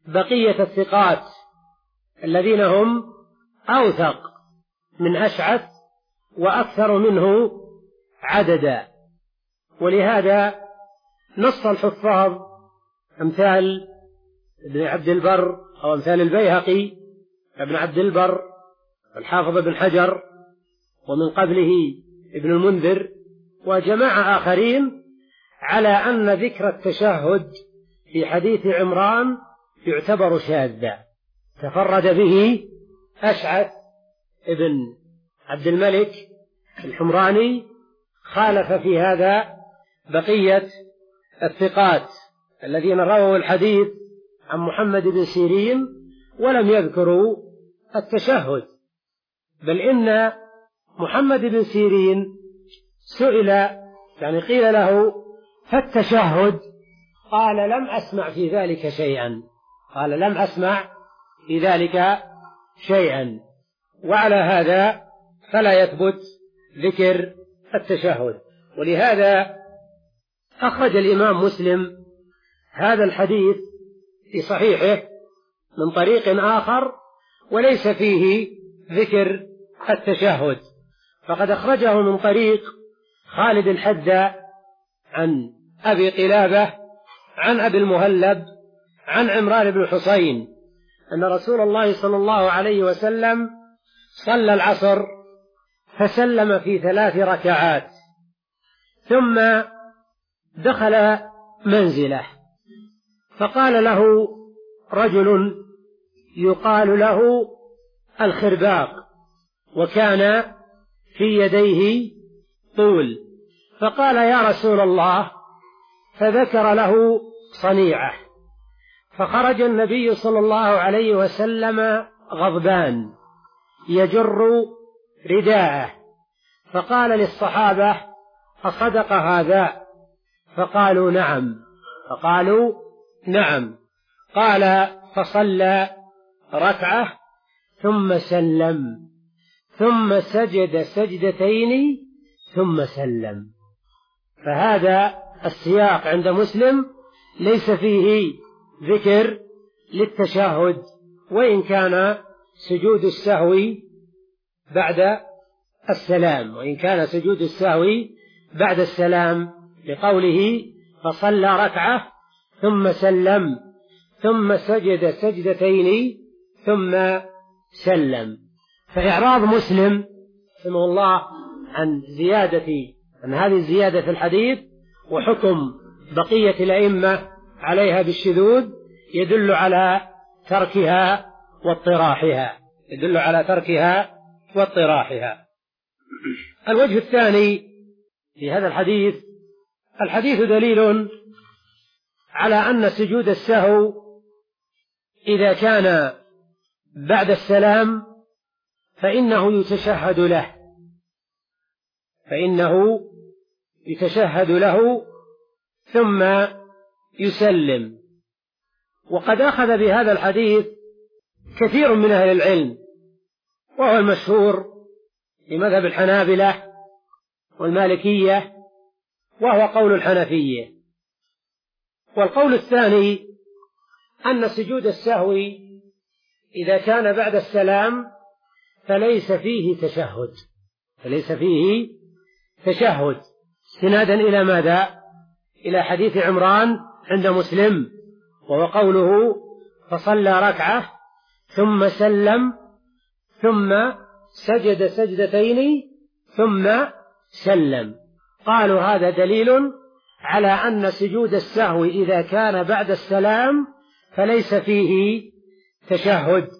بقية الثقات الذين هم أوثق من أشعث وأكثر منه عددا. ولهذا نص الحفاظ أمثال ابن عبد البر أو أمثال البيهقي ابن عبد البر الحافظ ابن حجر ومن قبله ابن المنذر وجماعة آخرين على أن ذكر التشهد في حديث عمران يعتبر شاذا، تفرد به أشعث ابن عبد الملك الحمراني، خالف في هذا بقية الثقات الذين رووا الحديث عن محمد بن سيرين ولم يذكروا التشهد. بل إن محمد بن سيرين سئل، يعني قيل له فالتشهد؟ قال لم أسمع في ذلك شيئا، قال لم أسمع في ذلك شيئا. وعلى هذا فلا يثبت ذكر التشهد. ولهذا أخرج الإمام مسلم هذا الحديث في صحيحه من طريق آخر وليس فيه ذكر التشهد، فقد أخرجه من طريق خالد الحذاء عن أبي قلابة عن أبي المهلب عن عمران بن حسين أن رسول الله صلى الله عليه وسلم صلى العصر فسلم في ثلاث ركعات ثم دخل منزله، فقال له رجل يقال له الخرباق وكان في يديه طول، فقال يا رسول الله، فذكر له صنيعه، فخرج النبي صلى الله عليه وسلم غضبان يجر رداءه، فقال للصحابة أصدق هذا؟ فقالوا نعم، فقالوا نعم. قال فصلى ركعة ثم سلم ثم سجد سجدتين ثم سلم. فهذا السياق عند مسلم ليس فيه ذكر للتشهد، وإن كان سجود السهو بعد السلام، وإن كان سجود السهو بعد السلام لقوله فصلى ركعة ثم سلم ثم سجد سجدتين ثم سلم. فإعراض مسلم رحمه الله عن زيادة عن هذه الزيادة في الحديث وحكم بقية الأئمة عليها بالشذوذ يدل على تركها واضطراحها، يدل على تركها واضطراحها. الوجه الثاني في هذا الحديث: الحديث دليل على أن سجود السهو إذا كان بعد السلام فإنه يتشهد له، فإنه يتشهد له ثم يسلم. وقد أخذ بهذا الحديث كثير من أهل العلم، وهو المشهور في مذهب الحنابلة والمالكية، وهو قول الحنفية. والقول الثاني أن سجود السهو إذا كان بعد السلام فليس فيه تشهد، فليس فيه تشهد، استنادا إلى ماذا؟ إلى حديث عمران عند مسلم، وهو قوله فصلى ركعة ثم سلم ثم سجد سجدتين ثم سلم. قالوا هذا دليل على أن سجود السهو إذا كان بعد السلام فليس فيه تشهد.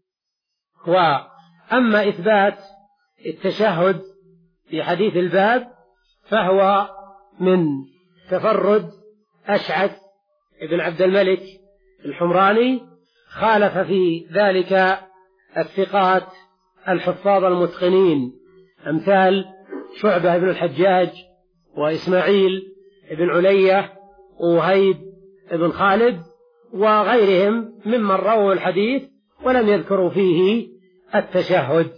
وأما إثبات التشهد في حديث الباب فهو من تفرد أشعث ابن عبد الملك الحمراني، خالف في ذلك الثقات الحفاظ المتقنين أمثال شعبة بن الحجاج وإسماعيل بن علية ووهيب بن خالد وغيرهم ممن رووا الحديث ولم يذكروا فيه التشهد.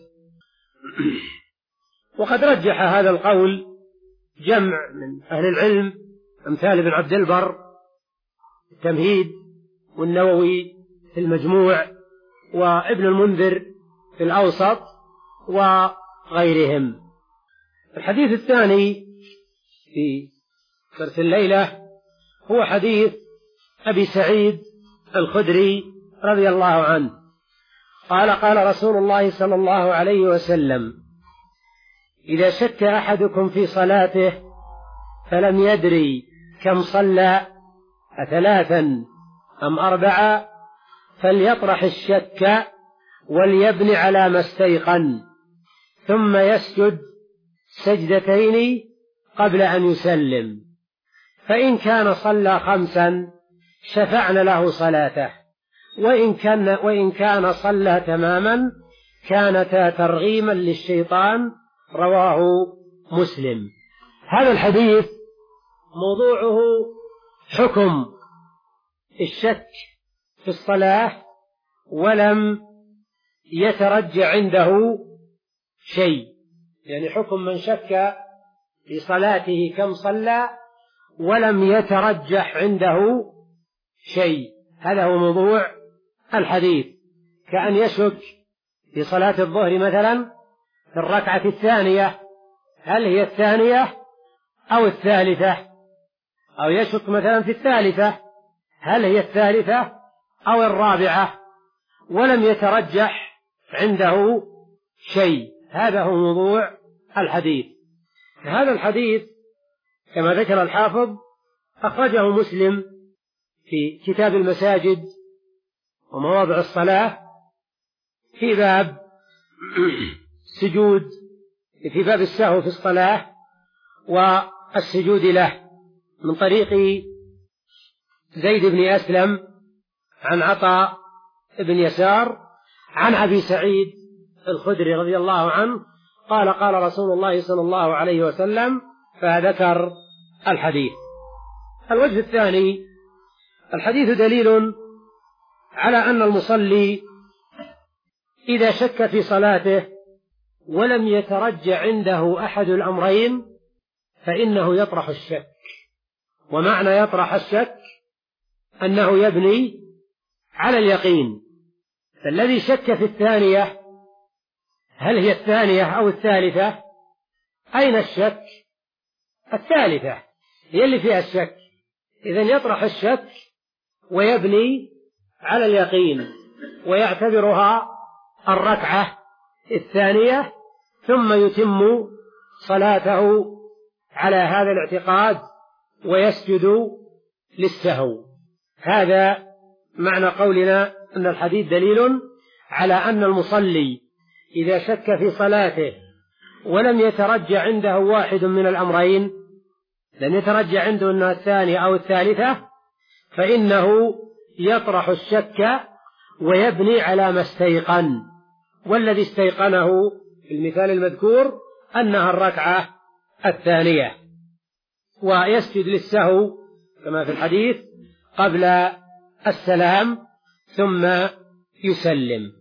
وقد رجح هذا القول جمع من أهل العلم أمثال ابن عبد البر التمهيد والنووي في المجموع وابن المنذر في الأوسط وغيرهم. الحديث الثاني في درس الليلة هو حديث أبي سعيد الخدري رضي الله عنه قال قال رسول الله صلى الله عليه وسلم: إذا شك أحدكم في صلاته فلم يدري كم صلى أثلاثا أم أربعة فليطرح الشك وليبني على ما استيقن ثم يسجد سجدتين قبل أن يسلم، فإن كان صلى خمسا شفعن له صلاته، وإن كان, وإن كان صلى تماما كانتا ترغيما للشيطان. رواه مسلم. هذا الحديث موضوعه حكم الشك في الصلاة ولم يترجع عنده شيء، يعني حكم من شك في صلاته كم صلى ولم يترجح عنده شيء. هذا هو موضوع الحديث، كأن يشك في صلاة الظهر مثلا في الركعة الثانية هل هي الثانية أو الثالثة، أو يشك مثلا في الثالثة هل هي الثالثة أو الرابعة ولم يترجح عنده شيء. هذا هو موضوع الحديث. هذا الحديث كما ذكر الحافظ أخرجه مسلم في كتاب المساجد ومواضع الصلاة في باب سجود في باب السهو في الصلاة والسجود له من طريق زيد بن أسلم عن عطاء بن يسار عن أبي سعيد الخدري رضي الله عنه قال قال رسول الله صلى الله عليه وسلم، فذكر الحديث. الوجه الثاني: الحديث دليل على أن المصلي إذا شك في صلاته ولم يترجع عنده أحد الأمرين فإنه يطرح الشك. ومعنى يطرح الشك أنه يبني على اليقين. فالذي شك في الثانية هل هي الثانية أو الثالثة، أين الشك؟ الثالثة هي اللي فيها الشك. إذن يطرح الشك ويبني على اليقين ويعتبرها الركعة الثانية ثم يتم صلاته على هذا الاعتقاد ويسجد للسهو. هذا معنى قولنا أن الحديث دليل على أن المصلي إذا شك في صلاته ولم يترجع عنده واحد من الأمرين، لم يترجع عنده أنها الثانية أو الثالثة، فإنه يطرح الشك ويبني على ما استيقن، والذي استيقنه في المثال المذكور أنها الركعة الثانية، ويسجد للسهو كما في الحديث قبل السلام ثم يسلم.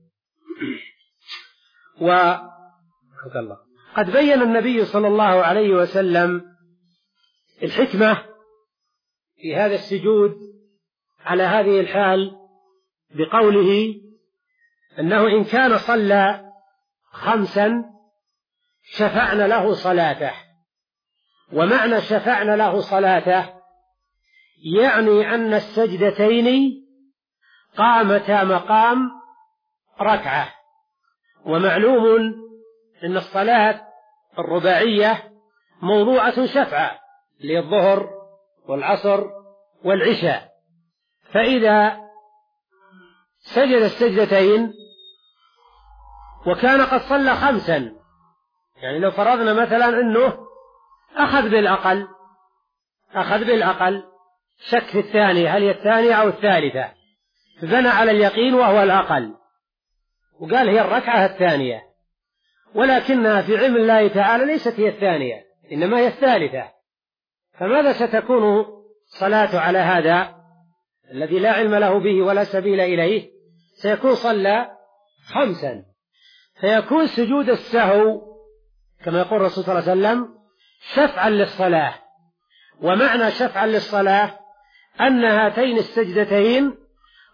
وقد بين النبي صلى الله عليه وسلم الحكمة في هذا السجود على هذه الحال بقوله أنه إن كان صلى خمسا شفعنا له صلاته. ومعنى شفعنا له صلاته يعني أن السجدتين قامتا مقام ركعة. ومعلوم أن الصلاة الرباعية موضوعة شفعة للظهر والعصر والعشاء، فإذا سجد السجدتين وكان قد صلى خمسا، يعني لو فرضنا مثلا أنه أخذ بالأقل أخذ بالأقل شك في الثانية هل هي الثانية أو الثالثة، فبنى على اليقين وهو الأقل وقال هي الركعة الثانية، ولكنها في علم الله تعالى ليست هي الثانية إنما هي الثالثة، فماذا ستكون صلاته على هذا الذي لا علم له به ولا سبيل إليه؟ سيكون صلى خمسا، فيكون سجود السهو كما يقول الرسول صلى الله عليه وسلم شفعا للصلاة. ومعنى شفعا للصلاة أن هاتين السجدتين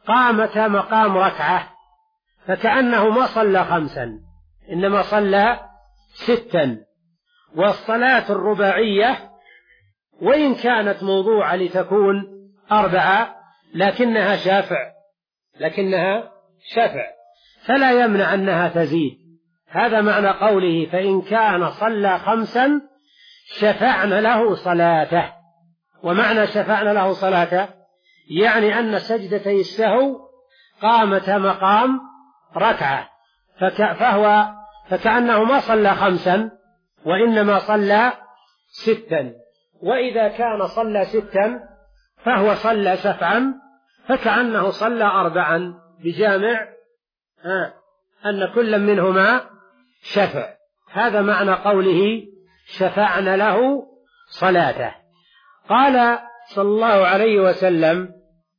قامتا مقام ركعة فكأنه ما صلى خمسا إنما صلى ستا. والصلاة الرباعية وإن كانت موضوعة لتكون أربعة لكنها شافع لكنها شفع فلا يمنع أنها تزيد. هذا معنى قوله فإن كان صلى خمسا شفعنا له صلاته. ومعنى شفعنا له صلاته يعني أن سجدتي السهو قامتا مقام ركعة فهو فكأنه ما صلى خمسا وإنما صلى ستا. وإذا كان صلى ستا فهو صلى شفعا فكأنه صلى أربعا بجامع آه أن كل منهما شفع. هذا معنى قوله شفعنا له صلاته. قال صلى الله عليه وسلم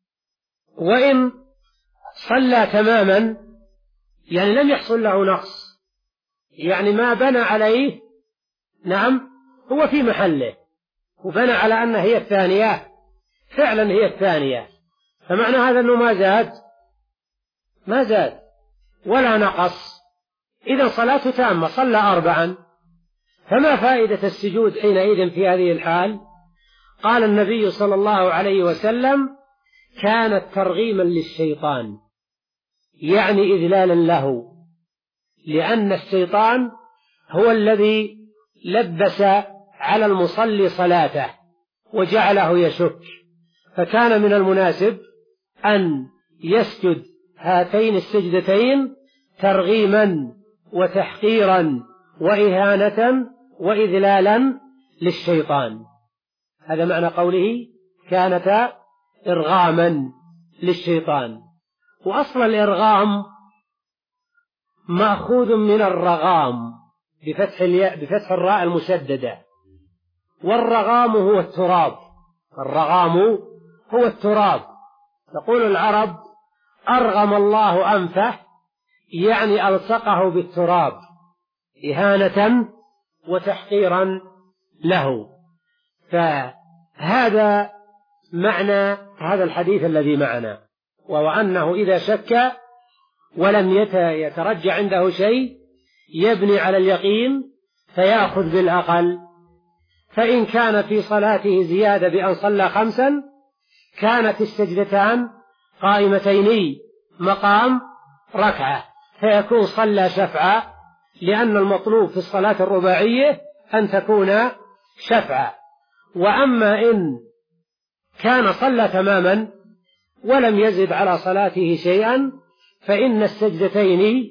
وإن صلى تماما يعني لم يحصل له نقص يعني ما بنى عليه نعم هو في محله وبنى على أنها هي الثانية فعلا هي الثانية فمعنى هذا أنه ما زاد ما زاد ولا نقص إذا صلاته تامة صلى أربعا فما فائدة السجود حينئذ في هذه الحال؟ قال النبي صلى الله عليه وسلم كانت ترغيما للشيطان يعني إذلالا له لأن الشيطان هو الذي لبس على المصلي صلاته وجعله يشك فكان من المناسب أن يسجد هاتين السجدتين ترغيما وتحقيرا وإهانة وإذلالا للشيطان. هذا معنى قوله كانتا إرغاما للشيطان. وأصل الإرغام مأخوذ من الرغام بفتح الياء بفتح الراء المشددة والرغام هو التراب الرغام هو التراب. تقول العرب أرغم الله أنفه يعني ألصقه بالتراب إهانة وتحقيرا له. فهذا معنى هذا الحديث الذي معنا وهو أنه إذا شك ولم يترجع عنده شيء يبني على اليقين فيأخذ بالأقل. فإن كان في صلاته زيادة بأن صلى خمسا كانت السجدتان قائمتين مقام ركعة فيكون صلى شفعا لأن المطلوب في الصلاة الرباعية أن تكون شفعا. وأما إن كان صلى تماما ولم يزد على صلاته شيئا فإن السجدتين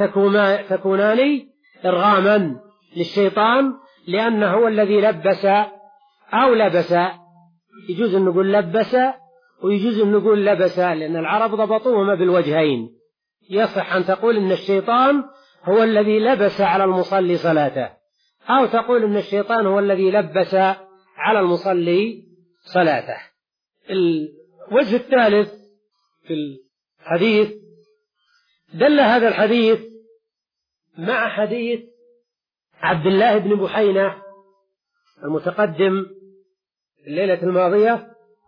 تكونان إرغاما للشيطان لأنه هو الذي لبس أو لبس يجوز أن نقول لبس ويجوز أن نقول لبس لأن العرب ضبطوهما بالوجهين. يصح أن تقول إن الشيطان هو الذي لبس على المصلي صلاته أو تقول إن الشيطان هو الذي لبس على المصلي صلاته. الوجه الثالث في الحديث دل هذا الحديث مع حديث عبد الله بن بحينة المتقدم الليلة الماضية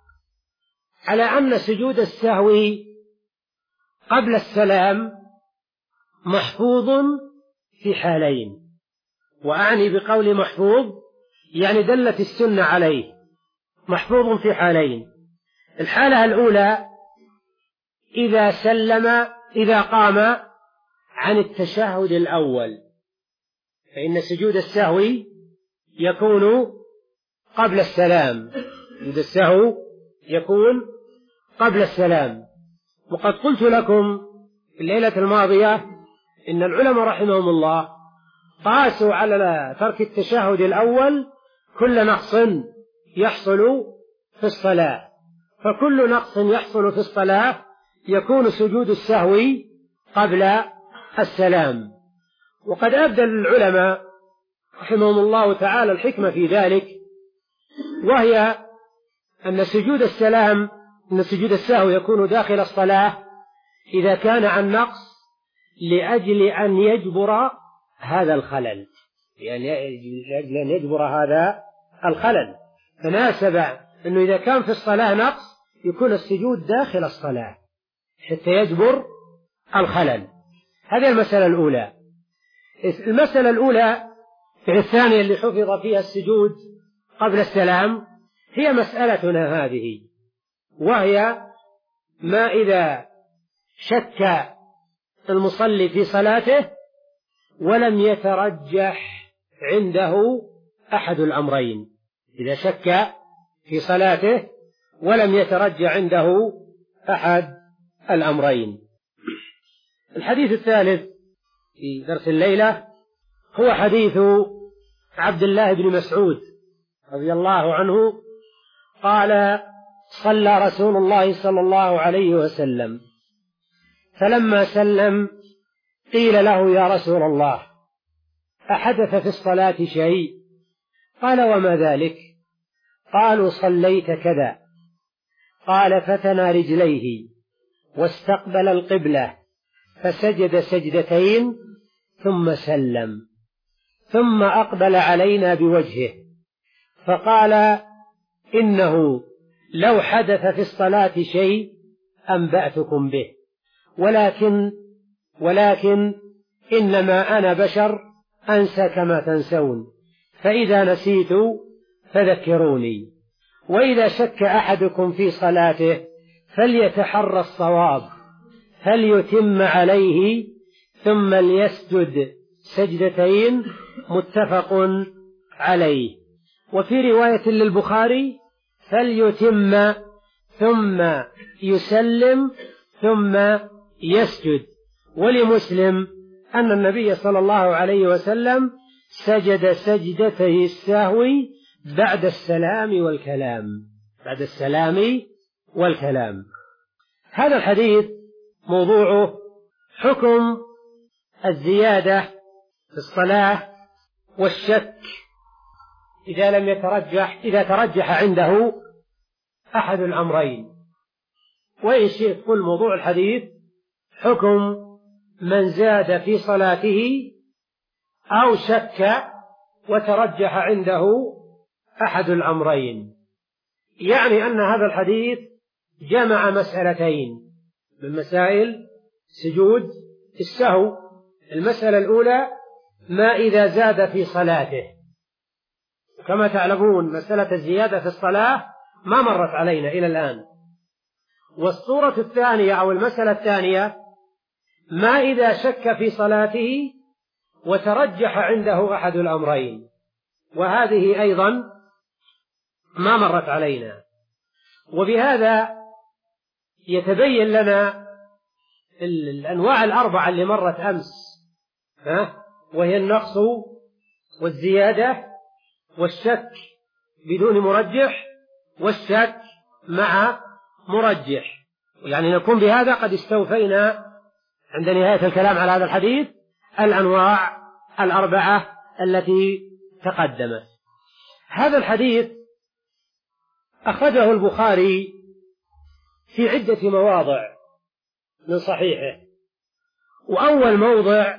على أن سجود السهو قبل السلام محفوظ في حالين. وأعني بقول محفوظ يعني دلت السنة عليه محفوظ في حالين. الحالة الأولى إذا سلم إذا قام عن التشهد الأول فإن سجود السهو يكون قبل السلام سجود السهو يكون قبل السلام. وقد قلت لكم في الليلة الماضية إن العلماء رحمهم الله قاسوا على ترك التشهد الأول كل نقص يحصل في الصلاة فكل نقص يحصل في الصلاة يكون سجود السهو قبل السلام. وقد أبدل العلماء رحمهم الله تعالى الحكمة في ذلك وهي أن سجود السلام أن سجود السهو يكون داخل الصلاة إذا كان عن نقص لأجل أن يجبر هذا الخلل يعني لأجل أن يجبر هذا الخلل فناسب أنه إذا كان في الصلاة نقص يكون السجود داخل الصلاة حتى يجبر الخلل. هذه المسألة الأولى. المسألة الأولى في الثانية اللي حفظ فيها السجود قبل السلام هي مسألتنا هذه، وهي ما إذا شك المصلي في صلاته ولم يترجح عنده أحد الأمرين. إذا شك في صلاته ولم يترجح عنده أحد الأمرين. الحديث الثالث في درس الليلة هو حديث عبد الله بن مسعود رضي الله عنه قال: صلى رسول الله صلى الله عليه وسلم، فلما سلم قيل له: يا رسول الله، أحدث في الصلاة شيء؟ قال: وما ذلك؟ قالوا: صليت كذا. قال: فتنى رجليه واستقبل القبلة فسجد سجدتين ثم سلم، ثم أقبل علينا بوجهه فقال: إنه لو حدث في الصلاة شيء أنبأتكم به، ولكن ولكن إنما أنا بشر أنسى كما تنسون، فإذا نسيت فذكروني. وإذا شك أحدكم في صلاته فليتحرى الصواب، فليتم عليه ثم ليسجد سجدتين، متفق عليه. وفي رواية للبخاري: فليتم ثم يسلم ثم يسجد. ولمسلم أن النبي صلى الله عليه وسلم سجد سجدتي السهو بعد السلام والكلام بعد السلام والكلام. هذا الحديث موضوعه حكم الزيادة في الصلاة والشك إذا لم يترجح إذا ترجح عنده أحد الأمرين. وإن شئت قل موضوع الحديث حكم من زاد في صلاته أو شك وترجح عنده أحد الأمرين. يعني أن هذا الحديث جمع مسألتين من مسائل سجود السهو. المسألة الأولى ما إذا زاد في صلاته، كما تعلمون مسألة الزيادة في الصلاة ما مرت علينا إلى الآن. والصورة الثانية أو المسألة الثانية ما إذا شك في صلاته وترجح عنده أحد الأمرين، وهذه أيضا ما مرت علينا. وبهذا يتبين لنا الأنواع الأربعة اللي مرت أمس، ها؟ وهي النقص والزيادة والشك بدون مرجح والشك مع مرجح. يعني نكون بهذا قد استوفينا عند نهاية الكلام على هذا الحديث الأنواع الأربعة التي تقدمت. هذا الحديث أخرجه البخاري في عدة مواضع من صحيحه. وأول موضع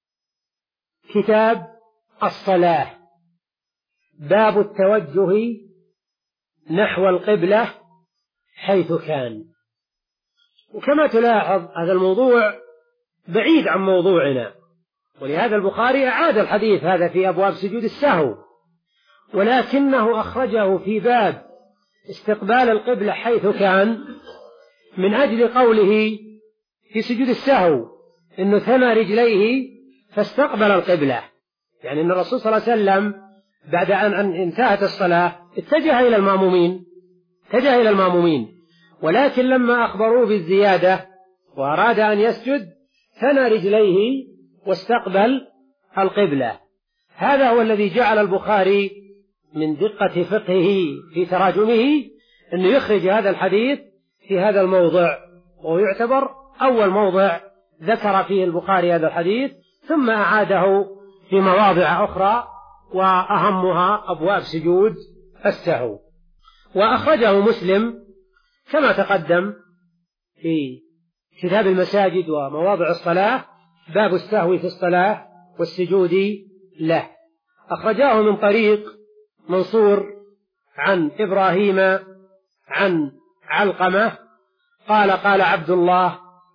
كتاب الصلاة، باب التوجه نحو القبلة حيث كان. وكما تلاحظ هذا الموضوع بعيد عن موضوعنا، ولهذا البخاري أعاد الحديث هذا في أبواب سجود السهو، ولكنه أخرجه في باب استقبال القبلة حيث كان من أجل قوله في سجود السهو إنه ثنى رجليه فاستقبل القبلة، يعني أن الرسول صلى الله عليه وسلم بعد أن انتهت الصلاة اتجه إلى المأمومين اتجه إلى المأمومين ولكن لما أخبروه بالزيادة وأراد أن يسجد ثنى رجليه واستقبل القبلة. هذا هو الذي جعل البخاري من دقة فقهه في تراجمه أنه يخرج هذا الحديث في هذا الموضع، ويعتبر أول موضع ذكر فيه البخاري هذا الحديث، ثم أعاده في مواضع أخرى وأهمها أبواب سجود السهو. وأخرجه مسلم كما تقدم في كتاب المساجد ومواضع الصلاة، باب السهو في الصلاة والسجود له. أخرجاه من طريق منصور عن إبراهيم عن علقمة قال: قال عبد الله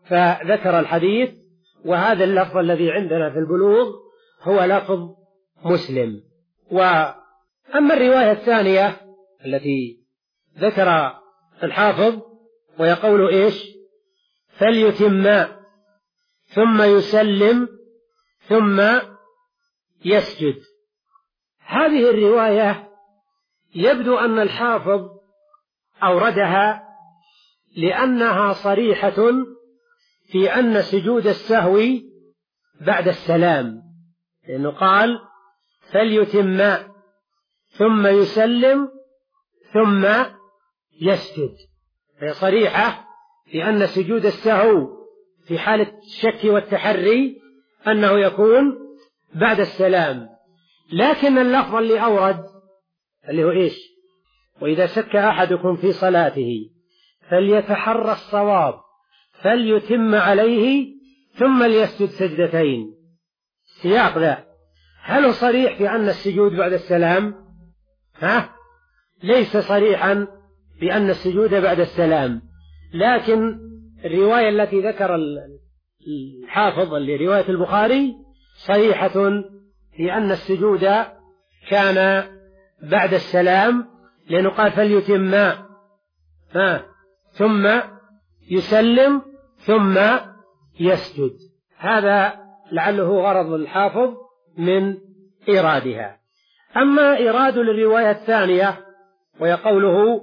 فذكر الحديث، وهذا اللفظ الذي عندنا في البلوغ هو لفظ مسلم. وأما الرواية الثانية التي ذكر الحافظ ويقول إيش؟ فليتم ثم يسلم ثم يسجد. هذه الرواية يبدو أن الحافظ أوردها لأنها صريحة في أن سجود السهو بعد السلام، لأنه قال فليتم ثم يسلم ثم يسجد، هي صريحة في أن سجود السهو في حالة الشك والتحري أنه يكون بعد السلام. لكن اللفظ اللي أورد اللي هو إيش؟ وإذا شك أحدكم في صلاته فليتحرى الصواب فليتم عليه ثم ليسجد سجدتين. سياق ذا هل هو صريح في أن السجود بعد السلام؟ ها؟ ليس صريحا في أن السجود بعد السلام، لكن الرواية التي ذكر الحافظ اللي رواية البخاري صريحة في أن السجود كان بعد السلام، لأنه قال فليتم ها ثم يسلم ثم يسجد. هذا لعله غرض الحافظ من إيرادها. أما إيراد للرواية الثانية ويقوله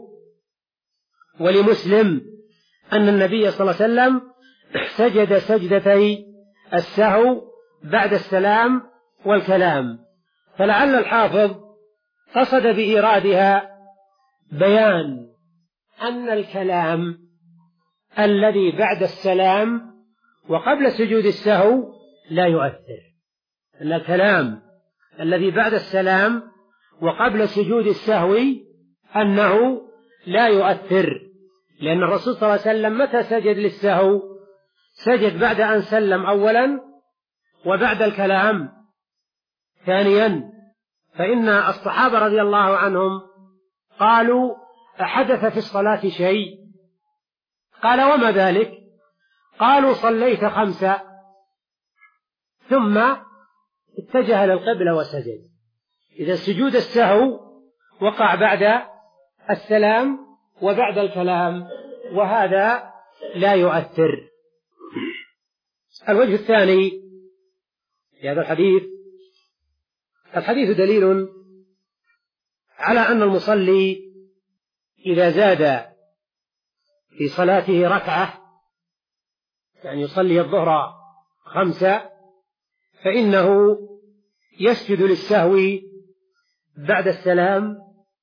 ولمسلم أن النبي صلى الله عليه وسلم سجد سجدتي السهو بعد السلام والكلام، فلعل الحافظ قصد بإيرادها بيان أن الكلام الذي بعد السلام وقبل سجود السهو لا يؤثر، أن الكلام الذي بعد السلام وقبل سجود السهو أنه لا يؤثر، لأن الرسول صلى الله عليه وسلم متى سجد للسهو؟ سجد بعد أن سلم أولا وبعد الكلام ثانيا. فإن الصحابة رضي الله عنهم قالوا أحدث في الصلاة شيء؟ قال وما ذلك؟ قالوا صليت خمسة ثم اتجه للقبلة وسجد. إذا سجود السهو وقع بعد السلام وبعد الكلام، وهذا لا يؤثر. الوجه الثاني في هذا الحديث، الحديث دليل على أن المصلي إذا زاد في صلاته ركعة، يعني يصلي الظهر خمسة، فإنه يسجد للسهو بعد السلام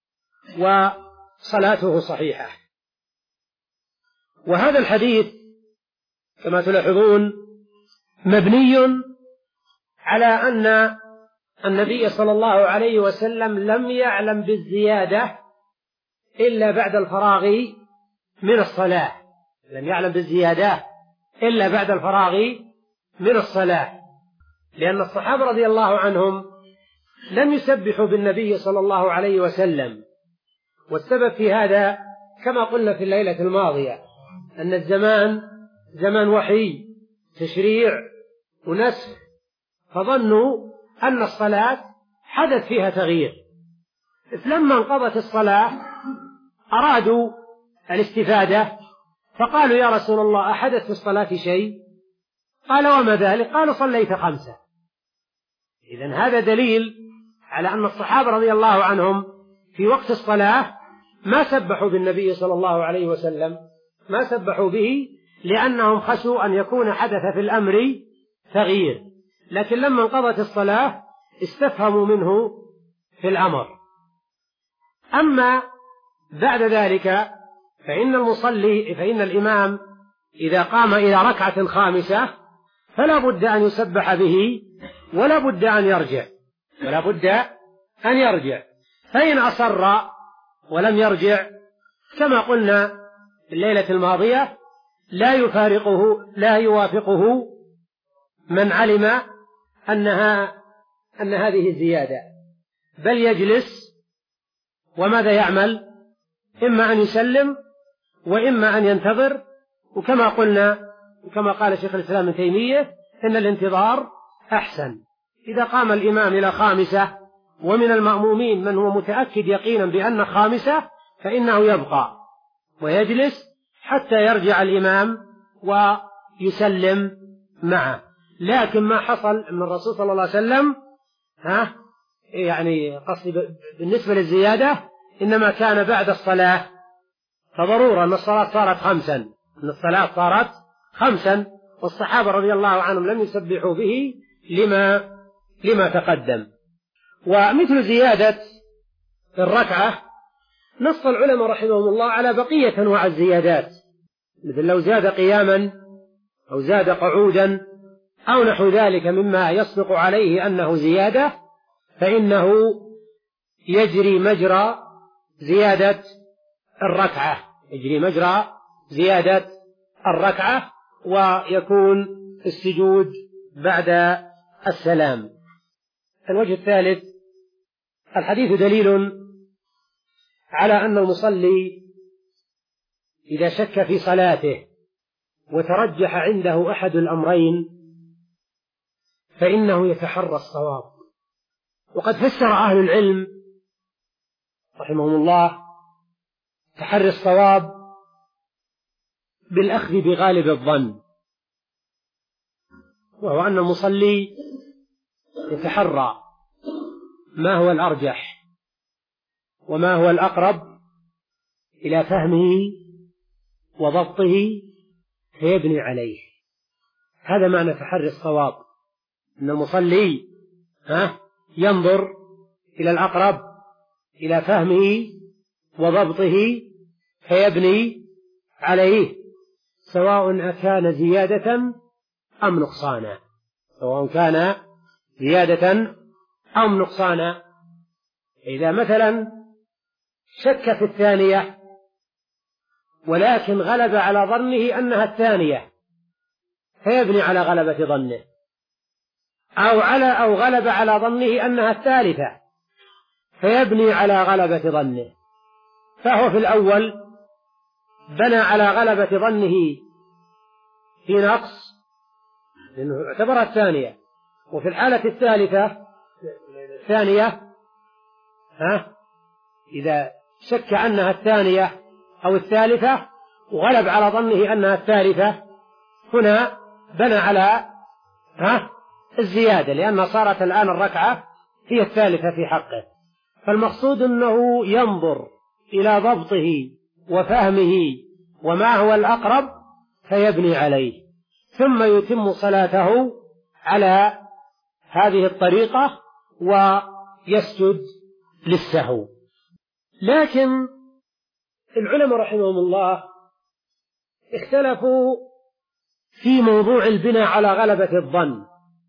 وصلاته صحيحة. وهذا الحديث كما تلاحظون مبني على أن النبي صلى الله عليه وسلم لم يعلم بالزيادة إلا بعد الفراغ من الصلاة، لم يعلم بالزيادة إلا بعد الفراغ من الصلاة، لأن الصحابة رضي الله عنهم لم يسبحوا بالنبي صلى الله عليه وسلم. والسبب في هذا كما قلنا في الليلة الماضية أن الزمان زمان وحي تشريع ونسخ، فظنوا أن الصلاة حدث فيها تغيير. لما انقضت الصلاة أرادوا الاستفادة فقالوا يا رسول الله أحدث في الصلاة شيء؟ قال وما ذلك؟ قالوا صليت خمسة. إذن هذا دليل على أن الصحابة رضي الله عنهم في وقت الصلاة ما سبحوا بالنبي صلى الله عليه وسلم، ما سبحوا به لأنهم خشوا أن يكون حدث في الأمر تغيير، لكن لما انقضت الصلاة استفهموا منه في الأمر. أما بعد ذلك فإن المصلي فإن الإمام إذا قام إلى ركعة خامسة فلا بد أن يسبح به ولا بد أن يرجع ولا بد أن يرجع فإن أصر ولم يرجع كما قلنا في الليلة الماضية لا يفارقه لا يوافقه من علم أنها أن هذه زيادة، بل يجلس وماذا يعمل؟ إما أن يسلم وإما أن ينتظر. وكما قلنا كما قال شيخ الإسلام ابن تيمية إن الانتظار أحسن. إذا قام الإمام إلى خامسة ومن المأمومين من هو متأكد يقينا بأن خامسة فإنه يبقى ويجلس حتى يرجع الإمام ويسلم معه. لكن ما حصل من الرسول صلى الله عليه وسلم ها يعني قصدي بالنسبة للزيادة إنما كان بعد الصلاة، فضرورة أن الصلاة صارت خمسا أن الصلاة صارت خمسا والصحابة رضي الله عنهم لم يسبحوا به لما لما تقدم. ومثل زيادة الركعة نص العلماء رحمهم الله على بقية أنواع الزيادات، مثل لو زاد قياما أو زاد قعودا أو نحو ذلك مما يصدق عليه أنه زيادة فإنه يجري مجرى زيادة الركعة يجري مجرى زيادة الركعة ويكون السجود بعد السلام. الوجه الثالث الحديث دليل على أن المصلي إذا شك في صلاته وترجح عنده أحد الأمرين فإنه يتحرى الصواب. وقد فسر أهل العلم رحمهم الله تحري الصواب بالأخذ بغالب الظن، وهو أن المصلي يتحرى ما هو الأرجح وما هو الأقرب إلى فهمه وضبطه فيبني عليه. هذا معنى تحري الصواب، أن المصلي ها ينظر إلى الأقرب إلى فهمه وضبطه فيبني عليه، سواء أكان زيادة أم نقصانا سواء كان زيادة أم نقصانا. إذا مثلا شك في الثانية ولكن غلب على ظنه أنها الثانية فيبني على غلبة ظنه، أو على أو غلب على ظنه أنها الثالثة فيبني على غلبة ظنه. فهو في الأول بنى على غلبة ظنه في نقص لأنه اعتبرها الثانية، وفي الحالة الثالثة الثانية ها إذا شك أنها الثانية أو الثالثة وغلب على ظنه أنها الثالثة هنا بنى على ها الزيادة، لأن صارت الآن الركعة هي الثالثة في حقه. فالمقصود أنه ينظر إلى ضبطه وفهمه وما هو الأقرب فيبني عليه، ثم يتم صلاته على هذه الطريقة ويسجد للسهو. لكن العلماء رحمهم الله اختلفوا في موضوع البناء على غلبة الظن،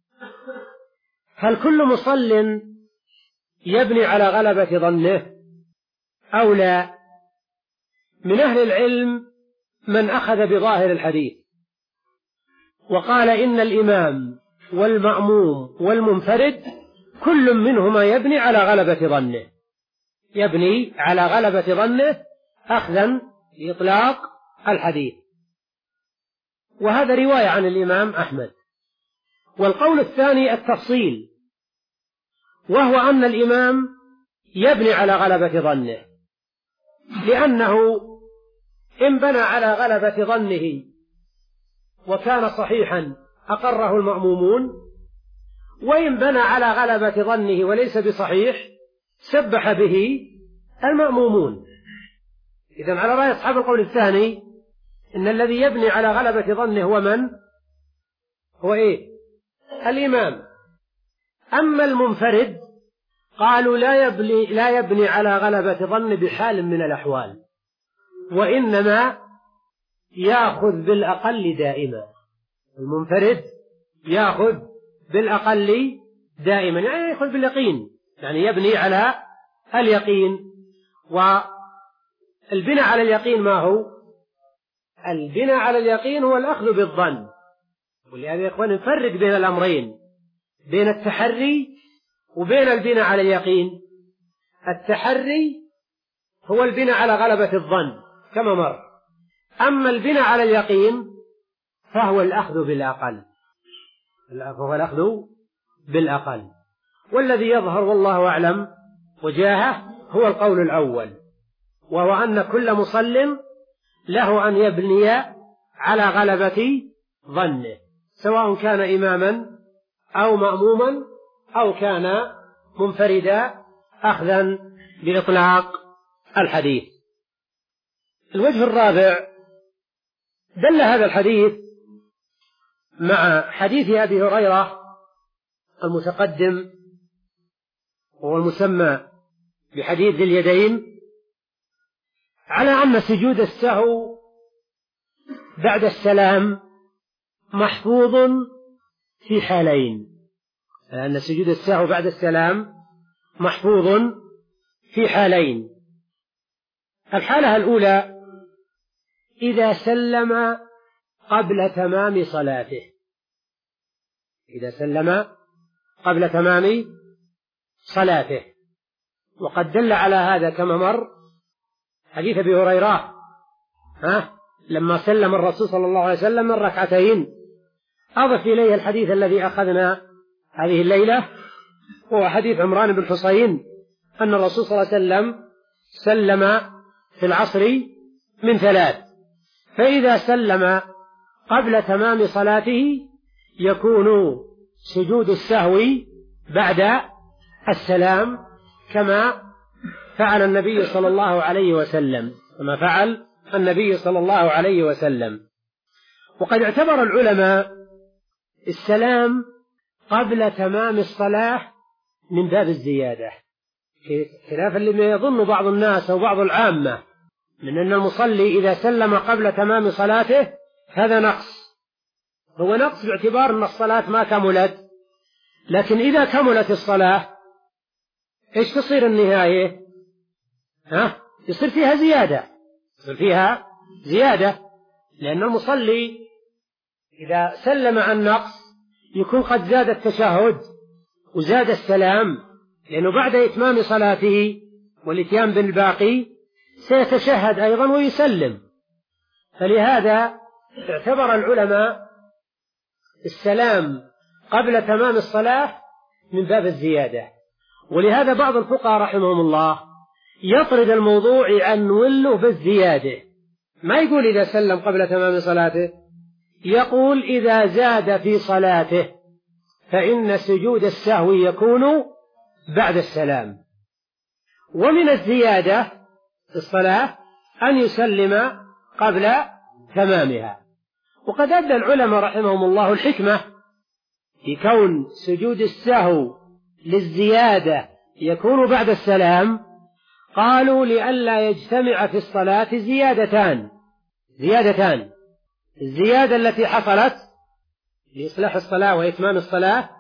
هل كل مصل يبني على غلبة ظنه أو لا؟ من أهل العلم من أخذ بظاهر الحديث وقال إن الإمام والمأموم والمنفرد كل منهما يبني على غلبة ظنه يبني على غلبة ظنه أخذا بإطلاق الحديث، وهذا رواية عن الإمام أحمد. والقول الثاني التفصيل، وهو أن الإمام يبني على غلبة ظنه، لأنه إن بنى على غلبة ظنه وكان صحيحا أقره المأمومون، وإن بنى على غلبة ظنه وليس بصحيح سبح به المأمومون. إذن على رأي أصحاب القول الثاني إن الذي يبني على غلبة ظنه هو من؟ هو إيه؟ الإمام. أما المنفرد قالوا لا يبني, لا يبني على غلبة ظن بحال من الأحوال، وإنما يأخذ بالأقل دائما. المنفرد يأخذ بالأقل دائما، يعني يأخذ باليقين، يعني يبني على اليقين. والبناء على اليقين ما هو؟ البناء على اليقين هو الأخذ بالظن. ولهذا يا إخوان نفرق بين الأمرين، بين التحري وبين البناء على اليقين. التحري هو البناء على غلبة الظن كما مر، أما البناء على اليقين فهو الأخذ بالأقل، فهو الأخذ بالأقل. والذي يظهر والله أعلم وجاهه هو القول الأول، وهو أن كل مصل له أن يبني على غلبة ظنه، سواء كان إماما أو مأموما أو كان منفردا، أخذا بإطلاق الحديث. الوجه الرابع، دل هذا الحديث مع حديث أبي هريرة المتقدم وهو المسمى بحديث ذي اليدين على أن سجود السهو بعد السلام محفوظ في حالين، لأن سجود السهو بعد السلام محفوظ في حالين. الحالة الأولى إذا سلم قبل تمام صلاته، إذا سلم قبل تمام صلاته، وقد دل على هذا كما مر حديث أبي هريرة ها لما سلم الرسول صلى الله عليه وسلم من ركعتين. أضف إليه الحديث الذي أخذنا هذه الليلة، هو حديث عمران بن حصين أن الرسول صلى الله عليه وسلم سلم في العصر من ثلاث، فإذا سلم قبل تمام صلاته يكون سجود السهو بعد السلام، كما فعل النبي صلى الله عليه وسلم كما فعل النبي صلى الله عليه وسلم. وقد اعتبر العلماء السلام قبل تمام الصلاة من باب الزيادة، خلافا لما يظن بعض الناس أو بعض العامة من أن المصلي إذا سلم قبل تمام صلاته هذا نقص. هو نقص باعتبار أن الصلاة ما كملت، لكن إذا كملت الصلاة إيش تصير النهاية؟ ها؟ يصير فيها زيادة، يصير فيها زيادة، لأن المصلي إذا سلم عن نقص يكون قد زاد التشهد وزاد السلام، لأنه بعد إتمام صلاته والإتيان بالباقي سيتشهد أيضا ويسلم. فلهذا اعتبر العلماء السلام قبل تمام الصلاة من باب الزيادة. ولهذا بعض الفقهاء رحمهم الله يطرد الموضوع عن وله بالزيادة، ما يقول إذا سلم قبل تمام صلاته، يقول إذا زاد في صلاته فإن سجود السهو يكون بعد السلام. ومن الزيادة في الصلاة أن يسلم قبل تمامها. وقد أدى العلماء رحمهم الله الحكمة في كون سجود السهو للزيادة يكون بعد السلام، قالوا لئلا يجتمع في الصلاة زيادتان زيادتان الزيادة التي حصلت لإصلاح الصلاة وإتمام الصلاة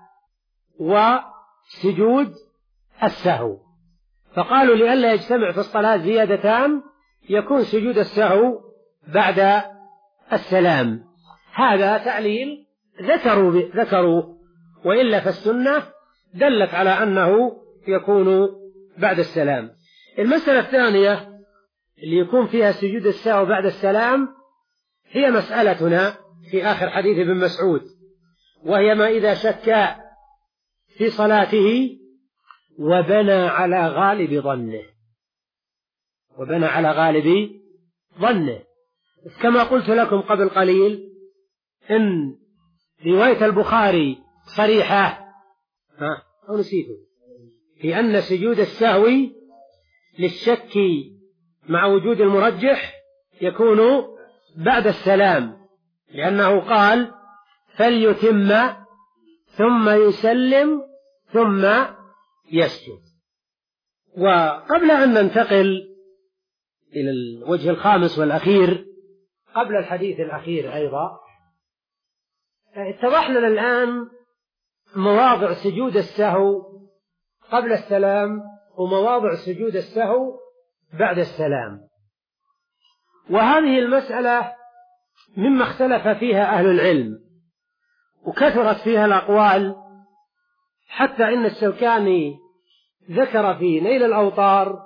وسجود السهو، فقالوا لئلا يجتمع في الصلاة زيادتان يكون سجود السهو بعد السلام. هذا تعليل ذكروا ذكروا وإلا فالسنة دلت على أنه يكون بعد السلام. المسألة الثانية اللي يكون فيها سجود السهو بعد السلام هي مسألتنا في آخر حديث ابن مسعود، وهي ما إذا شك في صلاته وبنى على غالب ظنه وبنى على غالب ظنه كما قلت لكم قبل قليل إن رواية البخاري صريحة ها أو نسيته في أن سجود السهو للشك مع وجود المرجح يكون بعد السلام، لأنه قال فليتم ثم يسلم ثم يسجد. وقبل أن ننتقل إلى الوجه الخامس والأخير قبل الحديث الأخير أيضا، اتضح لنا الآن مواضع سجود السهو قبل السلام ومواضع سجود السهو بعد السلام. وهذه المسألة مما اختلف فيها أهل العلم وكثرت فيها الأقوال، حتى إن الشوكاني ذكر في نيل الأوطار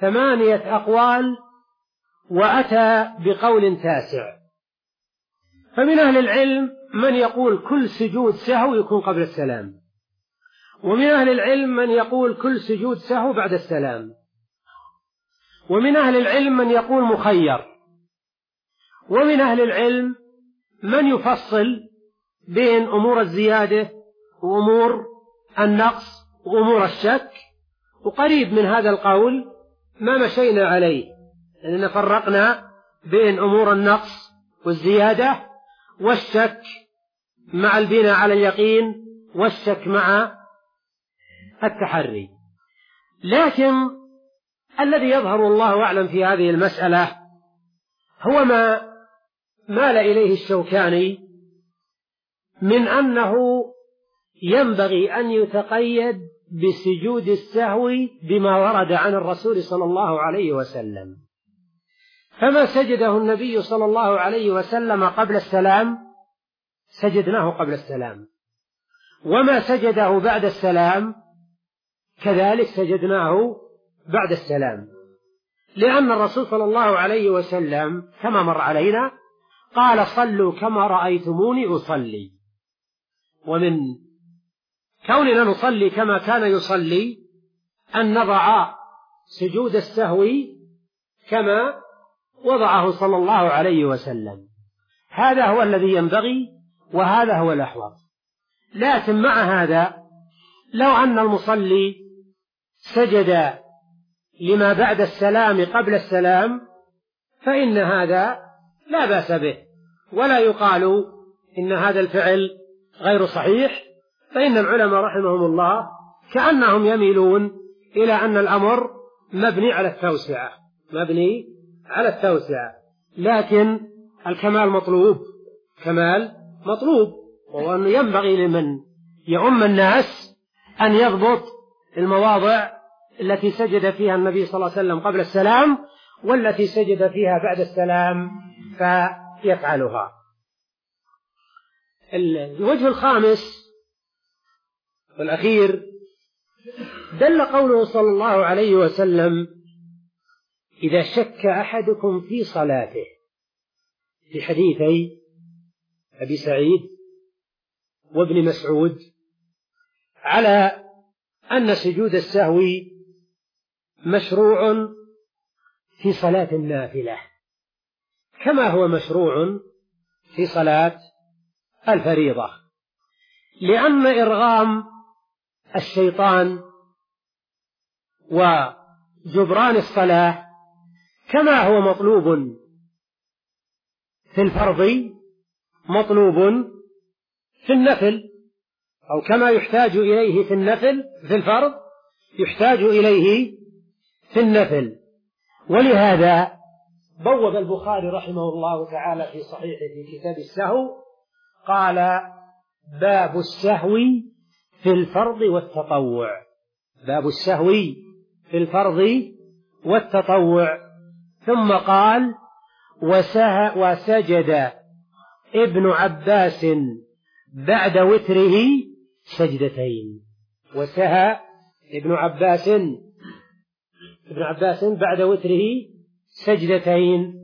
ثمانية أقوال وأتى بقول تاسع. فمن أهل العلم من يقول كل سجود سهو يكون قبل السلام، ومن أهل العلم من يقول كل سجود سهو بعد السلام، ومن أهل العلم من يقول مخير، ومن أهل العلم من يفصل بين أمور الزيادة وأمور النقص وأمور الشك. وقريب من هذا القول ما مشينا عليه، لأننا فرقنا بين أمور النقص والزيادة والشك مع البناء على اليقين والشك مع التحري. لكن الذي يظهر الله أعلم في هذه المسألة هو ما مال إليه الشوكاني من أنه ينبغي أن يتقيد بسجود السهو بما ورد عن الرسول صلى الله عليه وسلم. فما سجده النبي صلى الله عليه وسلم قبل السلام سجدناه قبل السلام، وما سجده بعد السلام كذلك سجدناه بعد السلام، لأن الرسول صلى الله عليه وسلم كما مر علينا قال صلوا كما رأيتموني أصلي. ومن كوننا نصلي كما كان يصلي أن نضع سجود السهو كما وضعه صلى الله عليه وسلم. هذا هو الذي ينبغي وهذا هو الأحوط. لكن مع هذا لو أن المصلي سجد لما بعد السلام قبل السلام فإن هذا لا بأس به، ولا يقال إن هذا الفعل غير صحيح، فإن العلماء رحمهم الله كأنهم يميلون إلى أن الأمر مبني على التوسعة مبني على التوسعة لكن الكمال مطلوب كمال مطلوب وهو أنه ينبغي لمن يؤم الناس أن يضبط المواضع التي سجد فيها النبي صلى الله عليه وسلم قبل السلام والتي سجد فيها بعد السلام فيفعلها. الوجه الخامس والأخير دل قوله صلى الله عليه وسلم إذا شك أحدكم في صلاته في حديثي أبي سعيد وابن مسعود على أن سجود السهو مشروع في صلاة النافلة كما هو مشروع في صلاة الفريضة، لأن إرغام الشيطان وجبران الصلاة كما هو مطلوب في الفرض مطلوب في النفل، أو كما يحتاج إليه في النفل في الفرض يحتاج إليه في النفل. ولهذا بوب البخاري رحمه الله تعالى في صحيحه في كتاب السهو قال باب السهو في الفرض والتطوع باب السهو في الفرض والتطوع ثم قال وسه وسجد ابن عباس بعد وتره سجدتين وسهى ابن عباس ابن عباس بعد وتره سجدتين.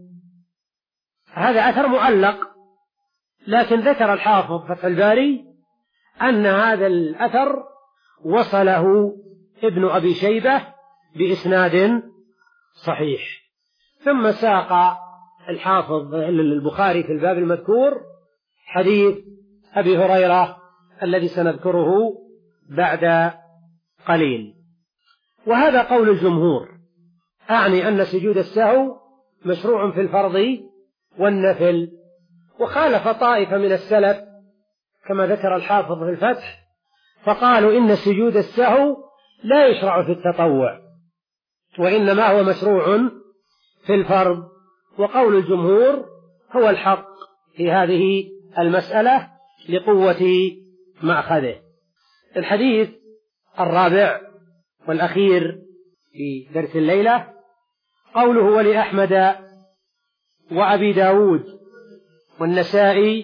هذا أثر معلق، لكن ذكر الحافظ فتح الباري أن هذا الأثر وصله ابن أبي شيبة بإسناد صحيح. ثم ساق الحافظ البخاري في الباب المذكور حديث أبي هريرة الذي سنذكره بعد قليل. وهذا قول الجمهور، أعني أن سجود السهو مشروع في الفرض والنفل. وخالف طائفة من السلف كما ذكر الحافظ في الفتح فقالوا إن سجود السهو لا يشرع في التطوع وإنما هو مشروع في الفرض. وقول الجمهور هو الحق في هذه المسألة لقوة مأخذه. الحديث الرابع والأخير في درس الليلة قوله ولأحمد وأبي داود والنسائي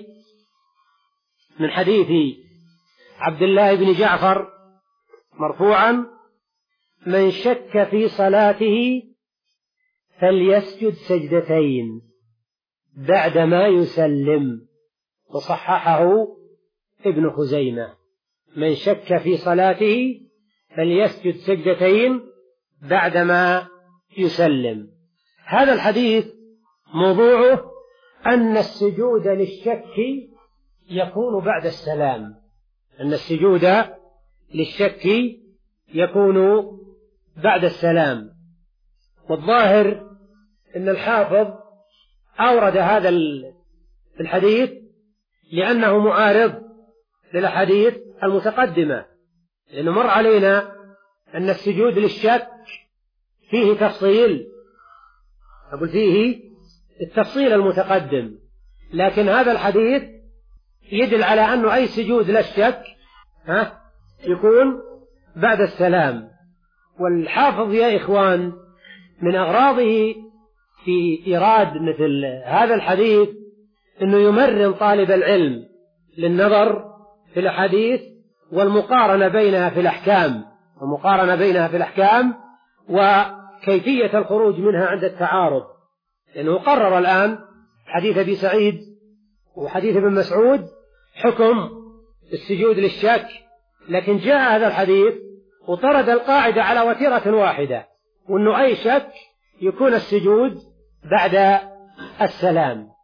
من حديث عبد الله بن جعفر مرفوعا من شك في صلاته فليسجد سجدتين بعدما يسلم وصححه ابن خزيمة: من شك في صلاته فليسجد سجدتين بعدما يسلم. هذا الحديث موضوعه أن السجود للشك يكون بعد السلام، أن السجود للشك يكون بعد السلام. والظاهر أن الحافظ أورد هذا الحديث لأنه معارض للأحاديث المتقدمة، لأنه مر علينا أن السجود للشك فيه تفصيل، أقول فيه التفصيل المتقدم، لكن هذا الحديث يدل على أنه أي سجود للشك ها يكون بعد السلام. والحافظ يا إخوان من أغراضه في إيراد مثل هذا الحديث أنه يمرن طالب العلم للنظر في الأحاديث والمقارنة بينها في الأحكام ومقارنة بينها في الأحكام وكيفية الخروج منها عند التعارض، لأنه قرر الآن حديث أبي سعيد وحديث ابن مسعود حكم السجود للشك، لكن جاء هذا الحديث وطرد القاعدة على وتيرة واحدة، وأنه أي شك يكون السجود بعد السلام.